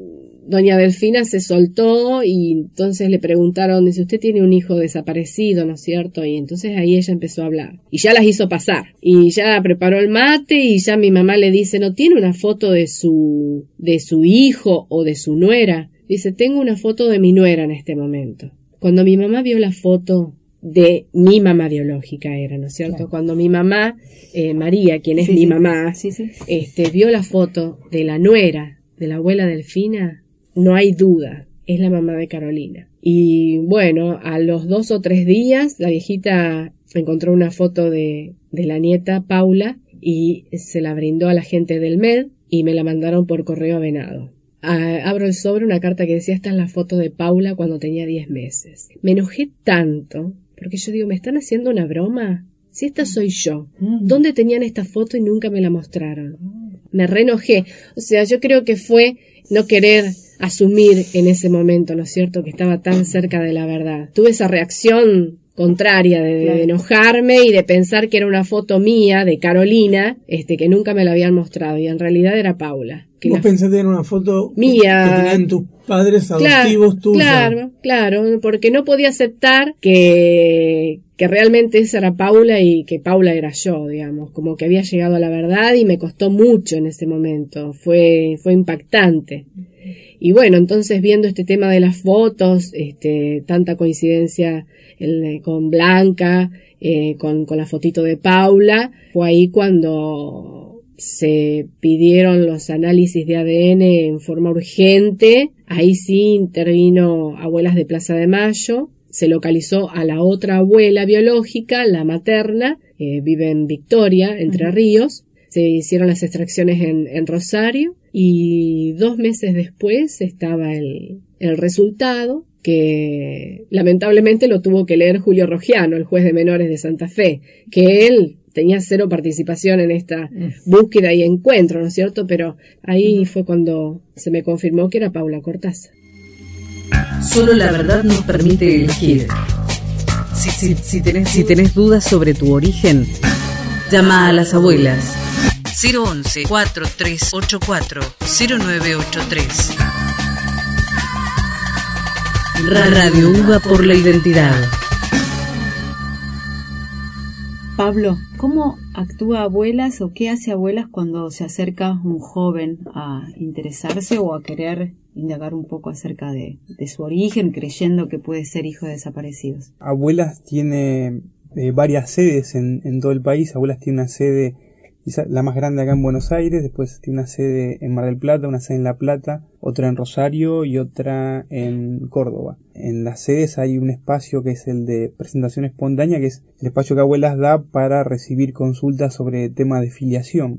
doña Delfina se soltó y entonces le preguntaron, dice, usted tiene un hijo desaparecido, ¿no es cierto? Y entonces ahí ella empezó a hablar y ya las hizo pasar y ya preparó el mate y ya mi mamá le dice, ¿no tiene una foto de su, de su hijo o de su nuera? Dice, tengo una foto de mi nuera en este momento. Cuando mi mamá vio la foto de mi mamá biológica era, ¿no es cierto? Claro. Cuando mi mamá, eh, María, quien es sí, mi sí. mamá, sí, sí. este, vio la foto de la nuera de la abuela Delfina, no hay duda, es la mamá de Carolina. Y bueno, a los dos o tres días, la viejita encontró una foto de, de la nieta Paula y se la brindó a la gente del M E D y me la mandaron por correo a Venado. Ah, abro el sobre, una carta que decía, esta es la foto de Paula cuando tenía diez meses. Me enojé tanto, porque yo digo, ¿me están haciendo una broma? Si esta soy yo, ¿dónde tenían esta foto y nunca me la mostraron? Me reenojé. O sea, yo creo que fue no querer asumir en ese momento, ¿no es cierto?, que estaba tan cerca de la verdad. Tuve esa reacción contraria de, de enojarme y de pensar que era una foto mía de Carolina, este, que nunca me la habían mostrado, y en realidad era Paula. Que ¿Vos la... pensaste que era una foto mía que tenían tus padres adoptivos claro, tuyos? Claro, claro, porque no podía aceptar que, que realmente esa era Paula y que Paula era yo, digamos, como que había llegado a la verdad y me costó mucho en ese momento, fue, fue impactante. Y bueno, entonces viendo este tema de las fotos, este, tanta coincidencia el, con Blanca, eh, con, con la fotito de Paula, fue ahí cuando se pidieron los análisis de A D N en forma urgente. Ahí sí intervino Abuelas de Plaza de Mayo, se localizó a la otra abuela biológica, la materna, eh, vive en Victoria, Entre uh-huh. Ríos. Se hicieron las extracciones en, en Rosario y dos meses después estaba el, el resultado, que lamentablemente lo tuvo que leer Julio Rogiano, el juez de menores de Santa Fe, que él tenía cero participación en esta búsqueda y encuentro, ¿no es cierto? Pero ahí fue cuando se me confirmó que era Paula Cortázar. Solo la verdad nos permite elegir. Si, si, si, tenés, si tenés dudas sobre tu origen, llama a las abuelas. cero once, cuatro tres ocho cuatro, cero nueve ocho tres. Radio Uva por la Identidad. Pablo, ¿cómo actúa Abuelas o qué hace Abuelas cuando se acerca un joven a interesarse o a querer indagar un poco acerca de, de su origen, creyendo que puede ser hijo de desaparecidos? Abuelas tiene eh, varias sedes en, en todo el país. Abuelas tiene una sede la más grande acá en Buenos Aires, después tiene una sede en Mar del Plata, una sede en La Plata, otra en Rosario y otra en Córdoba. En las sedes hay un espacio que es el de presentación espontánea, que es el espacio que Abuelas da para recibir consultas sobre temas de filiación,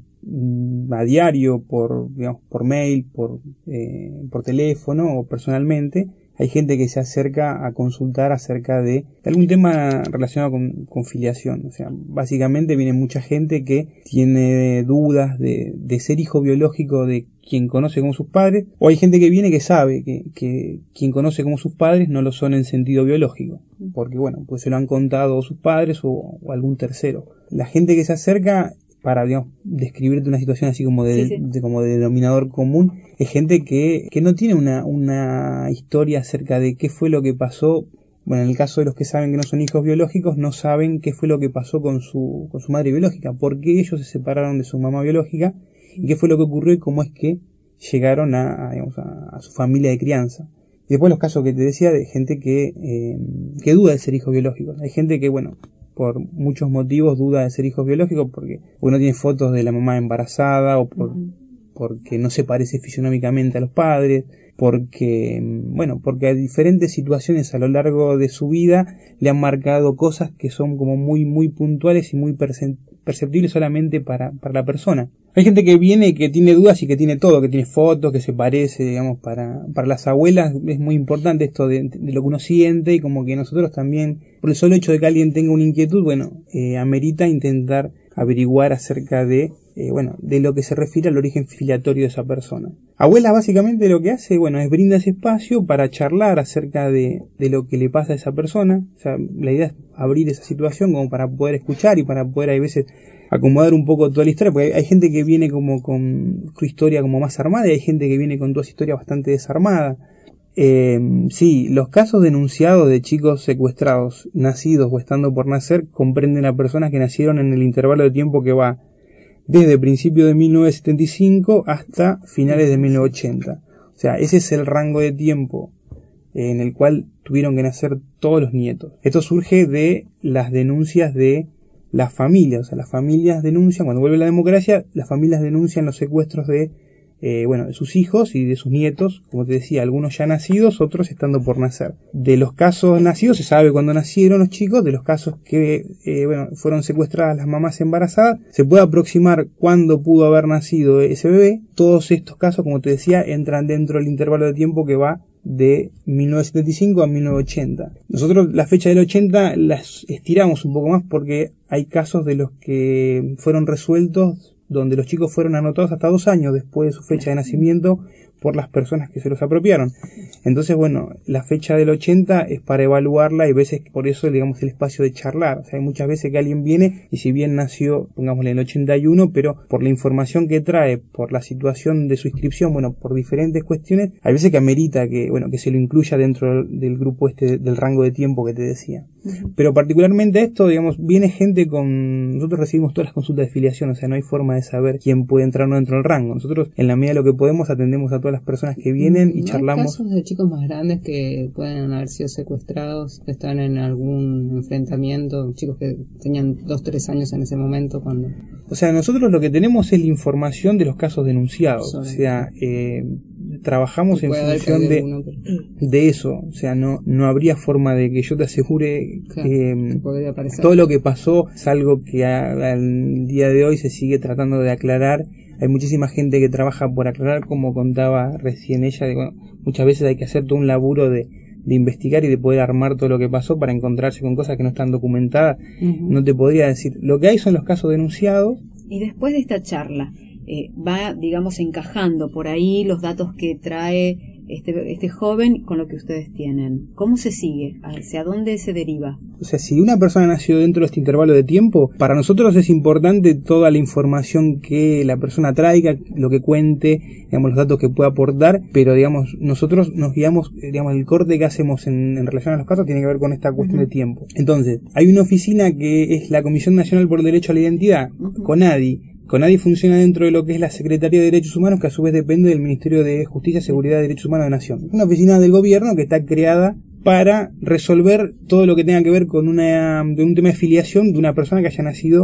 a diario, por, digamos, por mail, por, eh, por teléfono o personalmente. Hay gente que se acerca a consultar acerca de, de algún tema relacionado con, con filiación. O sea, básicamente viene mucha gente que tiene dudas de, de ser hijo biológico de quien conoce como sus padres, o hay gente que viene que sabe que, que quien conoce como sus padres no lo son en sentido biológico, porque bueno, pues se lo han contado sus padres o, o algún tercero. La gente que se acerca para, digamos, describirte una situación así como de, sí, sí. de como de denominador común, es gente que, que no tiene una, una historia acerca de qué fue lo que pasó. Bueno, en el caso de los que saben que no son hijos biológicos, no saben qué fue lo que pasó con su, con su madre biológica, por qué ellos se separaron de su mamá biológica y qué fue lo que ocurrió y cómo es que llegaron a, a, digamos, a, a su familia de crianza. Y después los casos que te decía de gente que, eh, que duda de ser hijos biológicos. Hay gente que, bueno, por muchos motivos duda de ser hijos biológicos, porque uno tiene fotos de la mamá embarazada, o por, uh-huh. porque no se parece fisionómicamente a los padres, porque, bueno, porque a diferentes situaciones a lo largo de su vida le han marcado cosas que son como muy, muy puntuales y muy perceptibles solamente para, para la persona. Hay gente que viene que tiene dudas y que tiene todo, que tiene fotos, que se parece, digamos, para, para las abuelas es muy importante esto de, de lo que uno siente, y como que nosotros también, por el solo hecho de que alguien tenga una inquietud, bueno, eh, amerita intentar averiguar acerca de, eh, bueno, de lo que se refiere al origen filiatorio de esa persona. Abuela básicamente lo que hace, bueno, es brinda ese espacio para charlar acerca de, de lo que le pasa a esa persona. O sea, la idea es abrir esa situación como para poder escuchar y para poder, hay veces, acomodar un poco toda la historia, porque hay, hay gente que viene como con su historia como más armada y hay gente que viene con toda su historia bastante desarmada. Eh, sí, los casos denunciados de chicos secuestrados, nacidos o estando por nacer, comprenden a personas que nacieron en el intervalo de tiempo que va desde principios de mil novecientos setenta y cinco hasta finales de mil novecientos ochenta. O sea, ese es el rango de tiempo en el cual tuvieron que nacer todos los nietos. Esto surge de las denuncias de las familias. O sea, las familias denuncian, cuando vuelve la democracia, las familias denuncian los secuestros de Eh, bueno, de sus hijos y de sus nietos, como te decía, algunos ya nacidos, otros estando por nacer. De los casos nacidos se sabe cuándo nacieron los chicos, de los casos que eh, bueno, fueron secuestradas las mamás embarazadas, se puede aproximar cuándo pudo haber nacido ese bebé. Todos estos casos, como te decía, entran dentro del intervalo de tiempo que va de mil novecientos setenta y cinco a mil novecientos ochenta. Nosotros la fecha del ochenta las estiramos un poco más porque hay casos de los que fueron resueltos donde los chicos fueron anotados hasta dos años después de su fecha de nacimiento por las personas que se los apropiaron. Entonces, bueno, la fecha del ochenta es para evaluarla y a veces por eso, digamos, el espacio de charlar. O sea, hay muchas veces que alguien viene y si bien nació, pongámosle, en el ochenta y uno, pero por la información que trae, por la situación de su inscripción, bueno, por diferentes cuestiones, hay veces que amerita que, bueno, que se lo incluya dentro del grupo este, del rango de tiempo que te decía. Uh-huh. Pero particularmente esto, digamos, viene gente con... Nosotros recibimos todas las consultas de filiación, o sea, no hay forma de saber quién puede entrar o no dentro del rango. Nosotros, en la medida de lo que podemos, atendemos a todas las personas que vienen y ¿No charlamos. ¿Hay casos de chicos más grandes que pueden haber sido secuestrados, que están en algún enfrentamiento, chicos que tenían dos, tres años en ese momento cuando... O sea, nosotros lo que tenemos es la información de los casos denunciados, Sobre o sea, eh, trabajamos en función de, uno, pero... de eso, o sea, no, no habría forma de que yo te asegure claro, que, que todo lo que pasó es algo que a, al día de hoy se sigue tratando de aclarar. Hay muchísima gente que trabaja por aclarar, como contaba recién ella, de, bueno, muchas veces hay que hacer todo un laburo de, de investigar y de poder armar todo lo que pasó para encontrarse con cosas que no están documentadas. Uh-huh. No te podría decir. Lo que hay son los casos denunciados. Y después de esta charla, eh, va, digamos, encajando por ahí los datos que trae este, este joven con lo que ustedes tienen. ¿Cómo se sigue? ¿Hacia dónde se deriva? O sea, si una persona nació dentro de este intervalo de tiempo, para nosotros es importante toda la información que la persona traiga, lo que cuente, digamos, los datos que pueda aportar, pero, digamos, nosotros nos guiamos, digamos, el corte que hacemos en, en relación a los casos tiene que ver con esta cuestión uh-huh. de tiempo. Entonces, hay una oficina que es la Comisión Nacional por el Derecho a la Identidad, uh-huh. CONADI. CONADI funciona dentro de lo que es la Secretaría de Derechos Humanos, que a su vez depende del Ministerio de Justicia, Seguridad y Derechos Humanos de Nación. Es una oficina del gobierno que está creada para resolver todo lo que tenga que ver con una, de un tema de filiación de una persona que haya nacido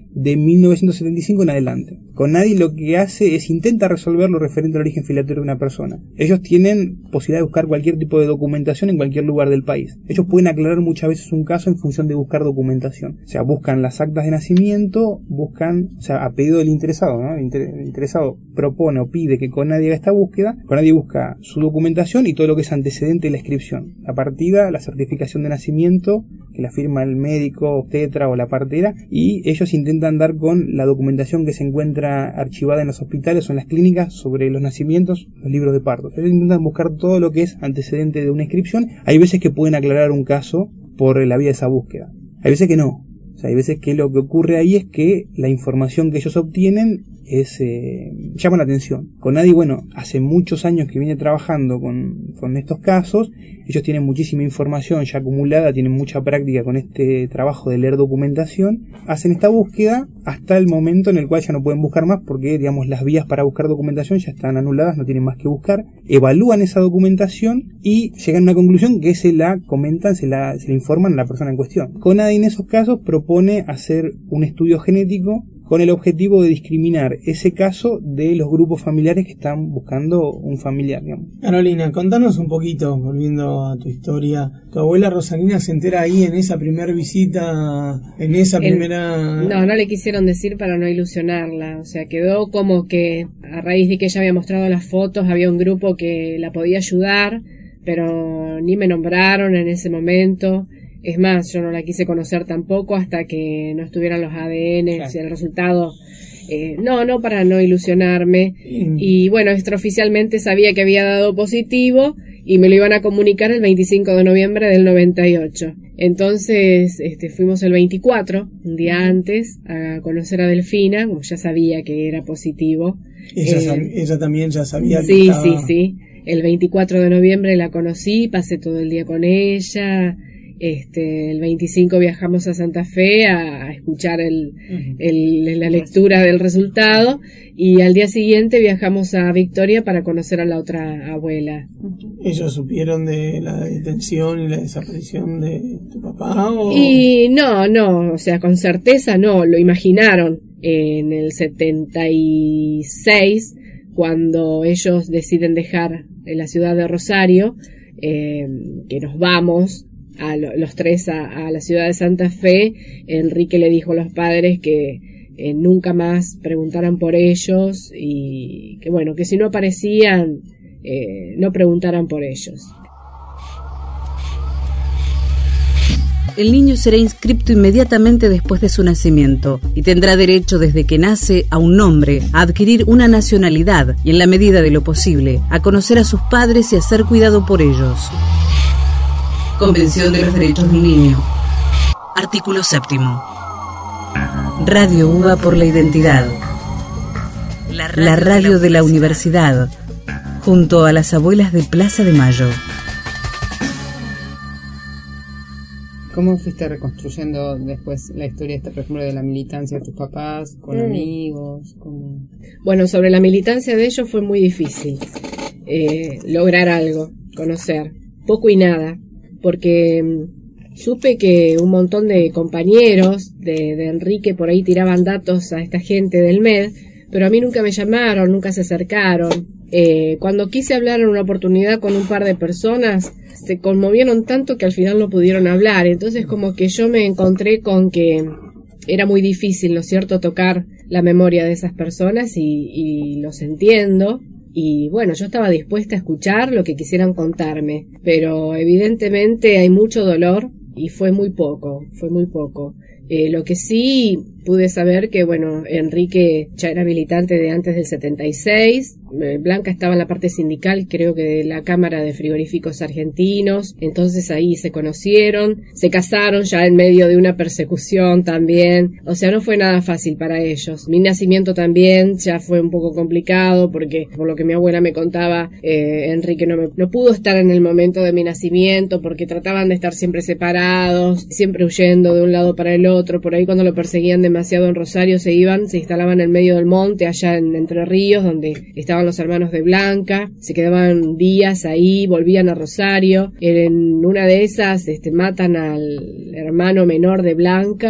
de mil novecientos setenta y cinco en adelante. CONADI lo que hace es intenta resolver lo referente al origen filiatorio de una persona. Ellos tienen posibilidad de buscar cualquier tipo de documentación en cualquier lugar del país. Ellos pueden aclarar muchas veces un caso en función de buscar documentación. O sea, buscan las actas de nacimiento, buscan, o sea, a pedido del interesado, ¿no? El, inter el interesado propone o pide que CONADI haga esta búsqueda. CONADI busca su documentación y todo lo que es antecedente de la inscripción. La partida, la certificación de nacimiento, que la firma el médico, obstetra o la partera, y ellos intentan dar con la documentación que se encuentra archivada en los hospitales o en las clínicas sobre los nacimientos, los libros de parto. Ellos intentan buscar todo lo que es antecedente de una inscripción. Hay veces que pueden aclarar un caso por la vía de esa búsqueda. Hay veces que no. O sea, hay veces que lo que ocurre ahí es que la información que ellos obtienen es eh, llama la atención. CONADI, bueno, hace muchos años que viene trabajando con, con estos casos. Ellos tienen muchísima información ya acumulada, tienen mucha práctica con este trabajo de leer documentación. Hacen esta búsqueda hasta el momento en el cual ya no pueden buscar más porque, digamos, las vías para buscar documentación ya están anuladas, no tienen más que buscar. Evalúan esa documentación y llegan a una conclusión que se la comentan, se la, se la informan a la persona en cuestión. CONADI en esos casos propone hacer un estudio genético con el objetivo de discriminar ese caso de los grupos familiares que están buscando un familiar, digamos. Carolina, contanos un poquito, volviendo a tu historia. Tu abuela Rosalina se entera ahí en esa primera visita, en esa El, primera... No, no le quisieron decir para no ilusionarla. O sea, quedó como que a raíz de que ella había mostrado las fotos, había un grupo que la podía ayudar, pero ni me nombraron en ese momento. Es más, yo no la quise conocer tampoco hasta que no estuvieran los A D N, claro. El resultado, eh, no, no para no ilusionarme. Mm. Y bueno, extraoficialmente sabía que había dado positivo y me lo iban a comunicar el veinticinco de noviembre del noventa y ocho. Entonces, este, fuimos el veinticuatro, un día antes, a conocer a Delfina, como ya sabía que era positivo. Ella, eh, ella también ya sabía sí, que estaba... Sí, sí, sí. El veinticuatro de noviembre la conocí, pasé todo el día con ella. Este, el veinticinco viajamos a Santa Fe a, a escuchar el, uh-huh. el, la lectura del resultado y al día siguiente viajamos a Victoria para conocer a la otra abuela. ¿Ellos supieron de la detención y la desaparición de tu papá? ¿O? Y no, no, o sea, con certeza no, lo imaginaron. En el setenta y seis, cuando ellos deciden dejar la ciudad de Rosario, eh, que nos vamos a lo, los tres a, a la ciudad de Santa Fe, Enrique le dijo a los padres que eh, nunca más preguntaran por ellos y que bueno, que si no aparecían, eh, no preguntaran por ellos. El niño será inscripto inmediatamente después de su nacimiento y tendrá derecho desde que nace a un nombre, a adquirir una nacionalidad y en la medida de lo posible, a conocer a sus padres y a ser cuidado por ellos. Convención de los Derechos del Niño. Artículo séptimo. Radio UBA por la Identidad. La radio, la radio de la Universidad, junto a las abuelas de Plaza de Mayo. ¿Cómo fuiste reconstruyendo después la historia esta, por ejemplo, de la militancia de tus papás, con mm. amigos? ¿Cómo? Bueno, sobre la militancia de ellos fue muy difícil eh, lograr algo, conocer, poco y nada. Porque mmm, supe que un montón de compañeros de, de Enrique por ahí tiraban datos a esta gente del M E D, pero a mí nunca me llamaron, nunca se acercaron. Eh, cuando quise hablar en una oportunidad con un par de personas, se conmovieron tanto que al final no pudieron hablar. Entonces como que yo me encontré con que era muy difícil, ¿no es cierto?, tocar la memoria de esas personas y, y los entiendo. Y bueno, yo estaba dispuesta a escuchar lo que quisieran contarme, pero evidentemente hay mucho dolor y fue muy poco, fue muy poco. Eh, lo que sí pude saber que, bueno, Enrique ya era militante de antes del setenta y seis, eh, Blanca estaba en la parte sindical, creo que de la Cámara de Frigoríficos Argentinos, entonces ahí se conocieron, se casaron ya en medio de una persecución también, o sea, no fue nada fácil para ellos. Mi nacimiento también ya fue un poco complicado porque, por lo que mi abuela me contaba, eh, Enrique no, me, no pudo estar en el momento de mi nacimiento porque trataban de estar siempre separados, siempre huyendo de un lado para el otro. Por ahí cuando lo perseguían demasiado en Rosario se iban, se instalaban en medio del monte allá en Entre Ríos, donde estaban los hermanos de Blanca, se quedaban días ahí, volvían a Rosario. En una de esas este, matan al hermano menor de Blanca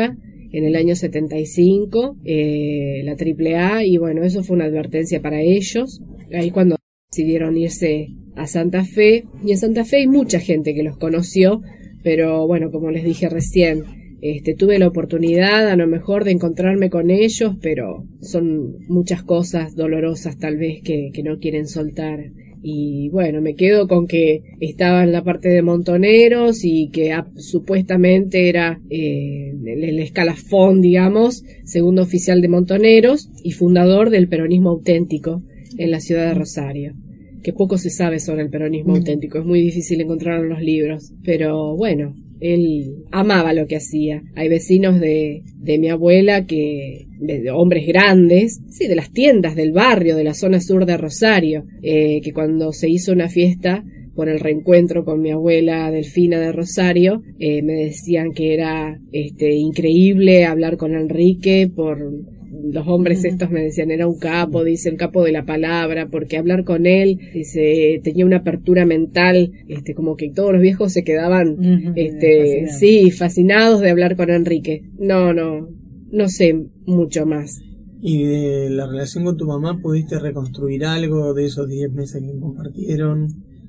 en el año setenta y cinco, eh, la triple A, y bueno, eso fue una advertencia para ellos. Ahí cuando decidieron irse a Santa Fe, y en Santa Fe hay mucha gente que los conoció, pero bueno, como les dije recién, este, tuve la oportunidad a lo mejor de encontrarme con ellos, pero son muchas cosas dolorosas tal vez que, que no quieren soltar. Y bueno, me quedo con que estaba en la parte de Montoneros y que ah, supuestamente era eh, el, el escalafón, digamos, segundo oficial de Montoneros y fundador del peronismo auténtico en la ciudad de Rosario. Que poco se sabe sobre el peronismo mm. auténtico, es muy difícil encontrarlo en los libros, pero bueno, él amaba lo que hacía. Hay vecinos de, de mi abuela que, de, de hombres grandes, sí, de las tiendas del barrio, de la zona sur de Rosario, eh, que cuando se hizo una fiesta por el reencuentro con mi abuela Delfina de Rosario, eh, me decían que era este increíble hablar con Enrique por... Los hombres estos me decían, era un capo, dice, el capo de la palabra, porque hablar con él, dice, tenía una apertura mental, este, como que todos los viejos se quedaban, uh-huh, este, fascinado. sí, fascinados de hablar con Enrique. No, no, no sé mucho más. ¿Y de la relación con tu mamá pudiste reconstruir algo de esos diez meses que compartieron?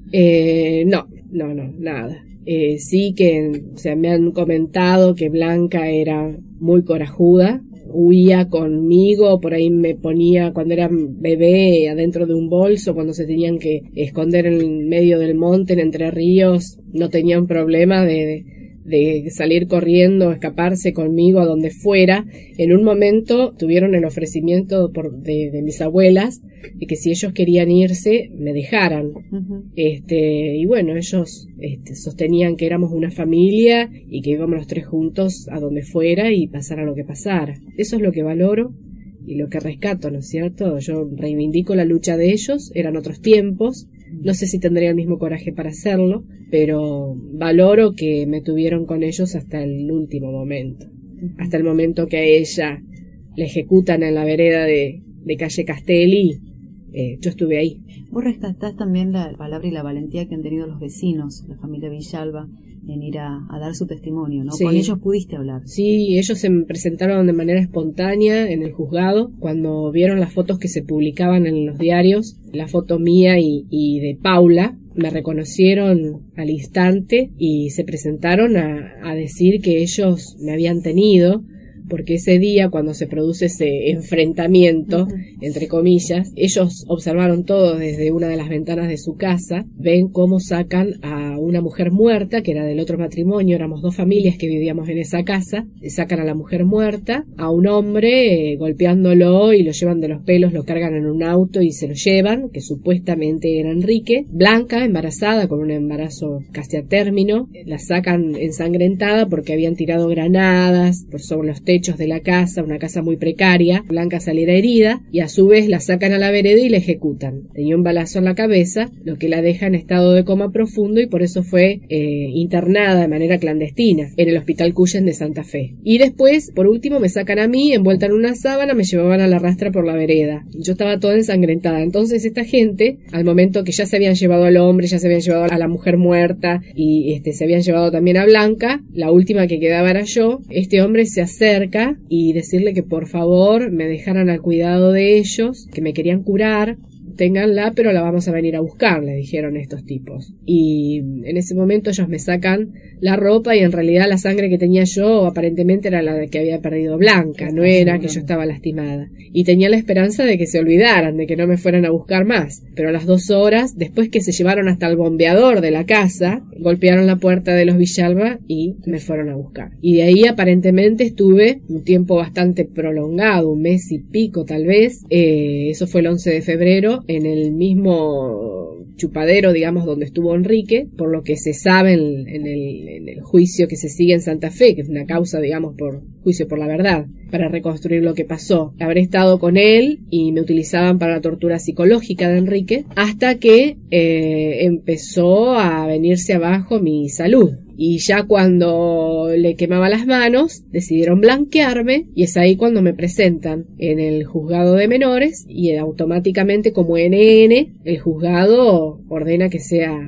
Eh, no, no, no, nada. Eh, sí que, o sea, me han comentado que Blanca era muy corajuda, huía conmigo, por ahí me ponía cuando era bebé adentro de un bolso, cuando se tenían que esconder en medio del monte en Entre Ríos, no tenían problema de, de salir corriendo, escaparse conmigo a donde fuera. En un momento tuvieron el ofrecimiento por, de, de mis abuelas de que si ellos querían irse, me dejaran. Uh-huh. Este, y bueno, ellos este, sostenían que éramos una familia y que íbamos los tres juntos a donde fuera y pasara lo que pasara. Eso es lo que valoro y lo que rescato, ¿no es cierto? Yo reivindico la lucha de ellos, eran otros tiempos, no sé si tendría el mismo coraje para hacerlo, pero valoro que me tuvieron con ellos hasta el último momento, hasta el momento que a ella le ejecutan en la vereda de, de calle Castelli. Eh, yo estuve ahí. Vos rescatás también la palabra y la valentía que han tenido los vecinos, la familia Villalba, en ir a, a dar su testimonio, ¿no? Sí. Con ellos pudiste hablar. Sí, ellos se presentaron de manera espontánea en el juzgado cuando vieron las fotos que se publicaban en los diarios, la foto mía y, y de Paula. Me reconocieron al instante y se presentaron a, a decir que ellos me habían tenido, porque ese día, cuando se produce ese enfrentamiento, uh-huh, entre comillas, ellos observaron todo desde una de las ventanas de su casa, ven cómo sacan a una mujer muerta, que era del otro matrimonio, éramos dos familias que vivíamos en esa casa, sacan a la mujer muerta, a un hombre eh, golpeándolo y lo llevan de los pelos, lo cargan en un auto y se lo llevan, que supuestamente era Enrique. Blanca, embarazada, con un embarazo casi a término, la sacan ensangrentada porque habían tirado granadas por sobre los techos de la casa, una casa muy precaria. Blanca saliera herida y a su vez la sacan a la vereda y la ejecutan. Tenía un balazo en la cabeza, lo que la deja en estado de coma profundo y por eso fue eh, internada de manera clandestina en el Hospital Cuyen de Santa Fe. Y después, por último, me sacan a mí, envuelta en una sábana, me llevaban a la rastra por la vereda. Yo estaba toda ensangrentada. Entonces esta gente, al momento que ya se habían llevado al hombre, ya se habían llevado a la mujer muerta y este, se habían llevado también a Blanca, la última que quedaba era yo, este hombre se acerca y decirle que por favor me dejaran al cuidado de ellos, que me querían curar, ténganla, pero la vamos a venir a buscar, le dijeron estos tipos. Y en ese momento ellos me sacan la ropa y en realidad la sangre que tenía yo aparentemente era la que había perdido Blanca, no era que yo estaba lastimada. Y tenía la esperanza de que se olvidaran, de que no me fueran a buscar más. Pero a las dos horas, después que se llevaron hasta el bombeador de la casa, golpearon la puerta de los Villalba y me fueron a buscar. Y de ahí aparentemente estuve un tiempo bastante prolongado, un mes y pico tal vez. Eh, eso fue el once de febrero, en el mismo chupadero, digamos, donde estuvo Enrique, por lo que se sabe en, en, el, en el juicio que se sigue en Santa Fe, que es una causa, digamos, por juicio por la verdad, para reconstruir lo que pasó. Habré estado con él y me utilizaban para la tortura psicológica de Enrique, hasta que eh, empezó a venirse abajo mi salud. Y ya cuando le quemaba las manos, decidieron blanquearme y es ahí cuando me presentan en el juzgado de menores y automáticamente como N N el juzgado ordena que sea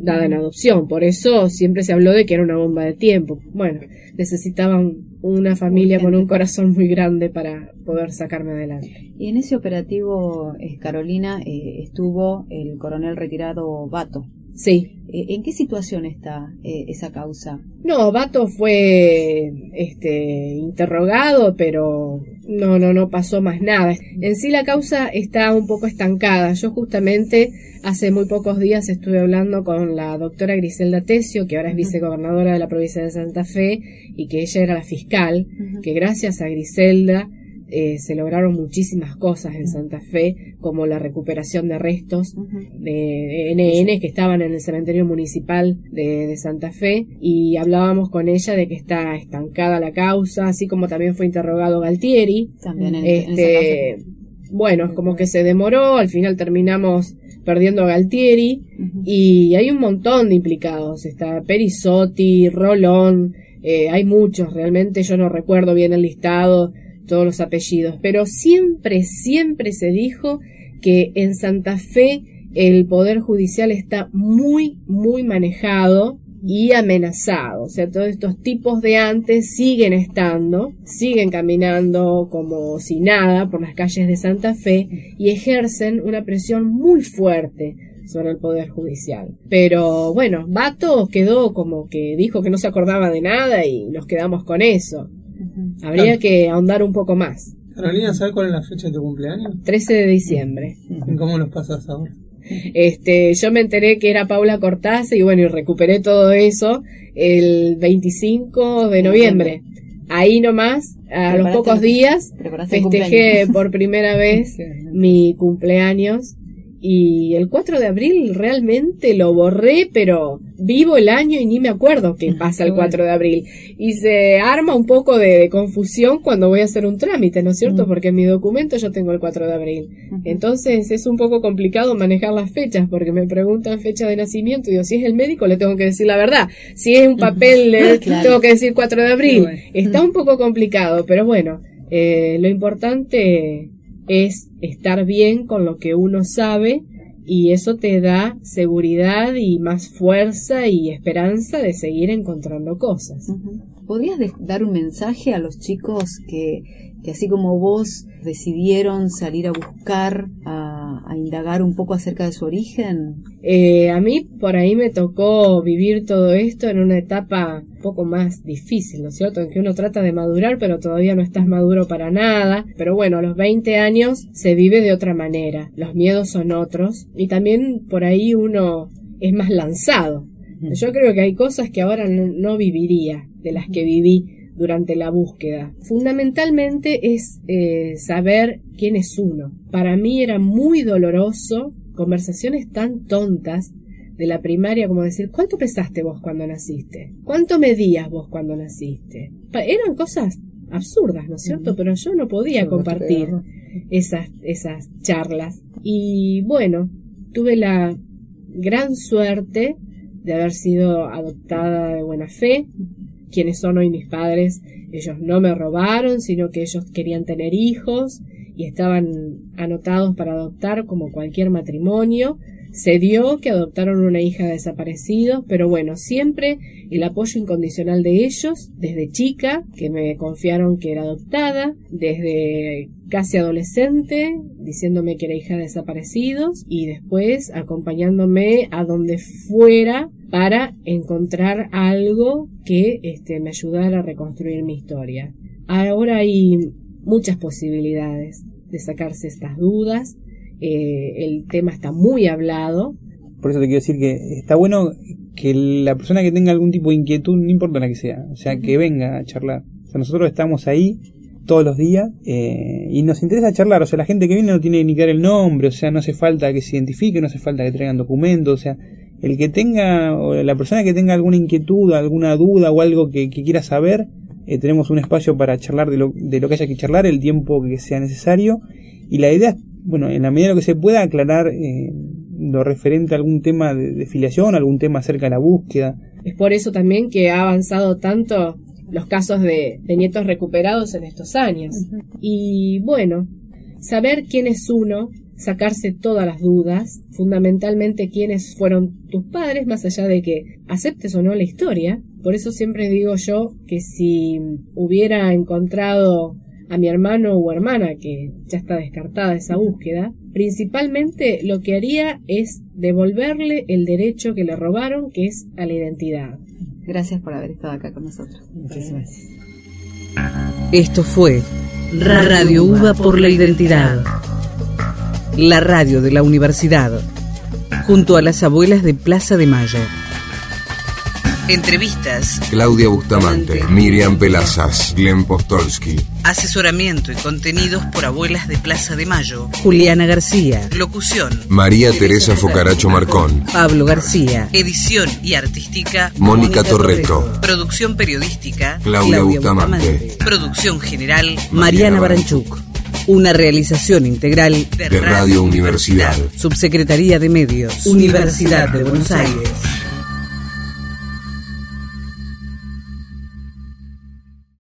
dada en adopción. Por eso siempre se habló de que era una bomba de tiempo. Bueno, necesitaban una familia con un corazón muy grande para poder sacarme adelante. Y en ese operativo, eh, Carolina, eh, estuvo el coronel retirado Bato. Sí. Eh, ¿En qué situación está eh, esa causa? No, Bato fue este interrogado, pero no, no, no pasó más nada. En sí la causa está un poco estancada. Yo justamente hace muy pocos días estuve hablando con la doctora Griselda Tesio, que ahora es vicegobernadora de la provincia de Santa Fe, y que ella era la fiscal, uh-huh. que gracias a Griselda Eh, se lograron muchísimas cosas en Santa Fe, como la recuperación de restos uh-huh. de N N que estaban en el cementerio municipal de, de Santa Fe, y hablábamos con ella de que está estancada la causa, así como también fue interrogado Galtieri. También en, este, en bueno, es como que se demoró, al final terminamos perdiendo a Galtieri, uh-huh. y hay un montón de implicados, está Perisotti, Rolón, eh, hay muchos, realmente yo no recuerdo bien el listado, todos los apellidos, pero siempre, siempre se dijo que en Santa Fe el Poder Judicial está muy, muy manejado y amenazado. O sea, todos estos tipos de antes siguen estando, siguen caminando como si nada por las calles de Santa Fe y ejercen una presión muy fuerte sobre el Poder Judicial. Pero bueno, Bato quedó como que dijo que no se acordaba de nada y nos quedamos con eso. Habría claro. que ahondar un poco más. Carolina, ¿sabes cuál es la fecha de tu cumpleaños? trece de diciembre. ¿Y cómo los pasas ahora? Este, yo me enteré que era Paula Cortázar y bueno, y recuperé todo eso el veinticinco de noviembre. Ahí nomás, a los pocos días, festejé por primera vez mi cumpleaños. Y el cuatro de abril realmente lo borré, pero vivo el año y ni me acuerdo qué pasa el cuatro de abril. Y se arma un poco de, de confusión cuando voy a hacer un trámite, ¿no es cierto? Porque en mi documento yo tengo el cuatro de abril. Entonces es un poco complicado manejar las fechas, porque me preguntan fecha de nacimiento y digo, si es el médico le tengo que decir la verdad. Si es un papel le claro. tengo que decir cuatro de abril. Bueno. Está un poco complicado, pero bueno, eh, lo importante es estar bien con lo que uno sabe y eso te da seguridad y más fuerza y esperanza de seguir encontrando cosas. Uh-huh. ¿Podrías de- dar un mensaje a los chicos que, que así como vos decidieron salir a buscar, a, a indagar un poco acerca de su origen? Eh, a mí por ahí me tocó vivir todo esto en una etapa un poco más difícil, ¿no es cierto? En que uno trata de madurar, pero todavía no estás maduro para nada. Pero bueno, a los veinte años se vive de otra manera. Los miedos son otros. Y también por ahí uno es más lanzado. Yo creo que hay cosas que ahora no, no viviría, de las que viví durante la búsqueda. Fundamentalmente es eh, saber quién es uno. Para mí era muy doloroso conversaciones tan tontas de la primaria como decir, ¿cuánto pesaste vos cuando naciste? ¿Cuánto medías vos cuando naciste? Pa- eran cosas absurdas, ¿no es cierto? Pero yo no podía compartir esas, esas charlas. Y bueno, tuve la gran suerte de haber sido adoptada de buena fe. Quienes son hoy mis padres, ellos no me robaron, sino que ellos querían tener hijos y estaban anotados para adoptar como cualquier matrimonio. Se dio que adoptaron una hija de desaparecidos, pero bueno, siempre el apoyo incondicional de ellos, desde chica, que me confiaron que era adoptada, desde casi adolescente, diciéndome que era hija de desaparecidos, y después acompañándome a donde fuera para encontrar algo que este, me ayudara a reconstruir mi historia. Ahora hay muchas posibilidades de sacarse estas dudas. Eh, el tema está muy hablado. Por eso te quiero decir que está bueno que la persona que tenga algún tipo de inquietud, no importa la que sea, o sea, que venga a charlar. O sea, nosotros estamos ahí todos los días eh, y nos interesa charlar. O sea, la gente que viene no tiene ni que dar el nombre, o sea, no hace falta que se identifique, no hace falta que traigan documentos. O sea, el que tenga, o la persona que tenga alguna inquietud, alguna duda o algo que, que quiera saber, eh, tenemos un espacio para charlar de lo, de lo que haya que charlar, el tiempo que sea necesario. Y la idea es, bueno, en la medida de lo que se pueda, aclarar eh, lo referente a algún tema de, de filiación, algún tema acerca de la búsqueda. Es por eso también que ha avanzado tanto los casos de, de nietos recuperados en estos años. Uh-huh. Y bueno, saber quién es uno, sacarse todas las dudas, fundamentalmente quiénes fueron tus padres, más allá de que aceptes o no la historia. Por eso siempre digo yo que si hubiera encontrado a mi hermano o hermana, que ya está descartada esa búsqueda, principalmente lo que haría es devolverle el derecho que le robaron, que es a la identidad. Gracias por haber estado acá con nosotros. Muchísimas gracias. Esto fue Radio UBA por la Identidad, la radio de la universidad, junto a las abuelas de Plaza de Mayo. Entrevistas: Claudia Bustamante, Miriam Pelazas, Glenn Postolsky. Asesoramiento y contenidos por abuelas de Plaza de Mayo: Juliana García. Locución: María Teresa Focaracho Marcón. Pablo García. Edición y artística: Mónica Torreto. Producción periodística: Claudia, Claudia Bustamante. Bustamante. Producción general: Mariana Baranchuk. Una realización integral de, de Radio, Radio Universidad. Subsecretaría de Medios, Universidad de Buenos Aires.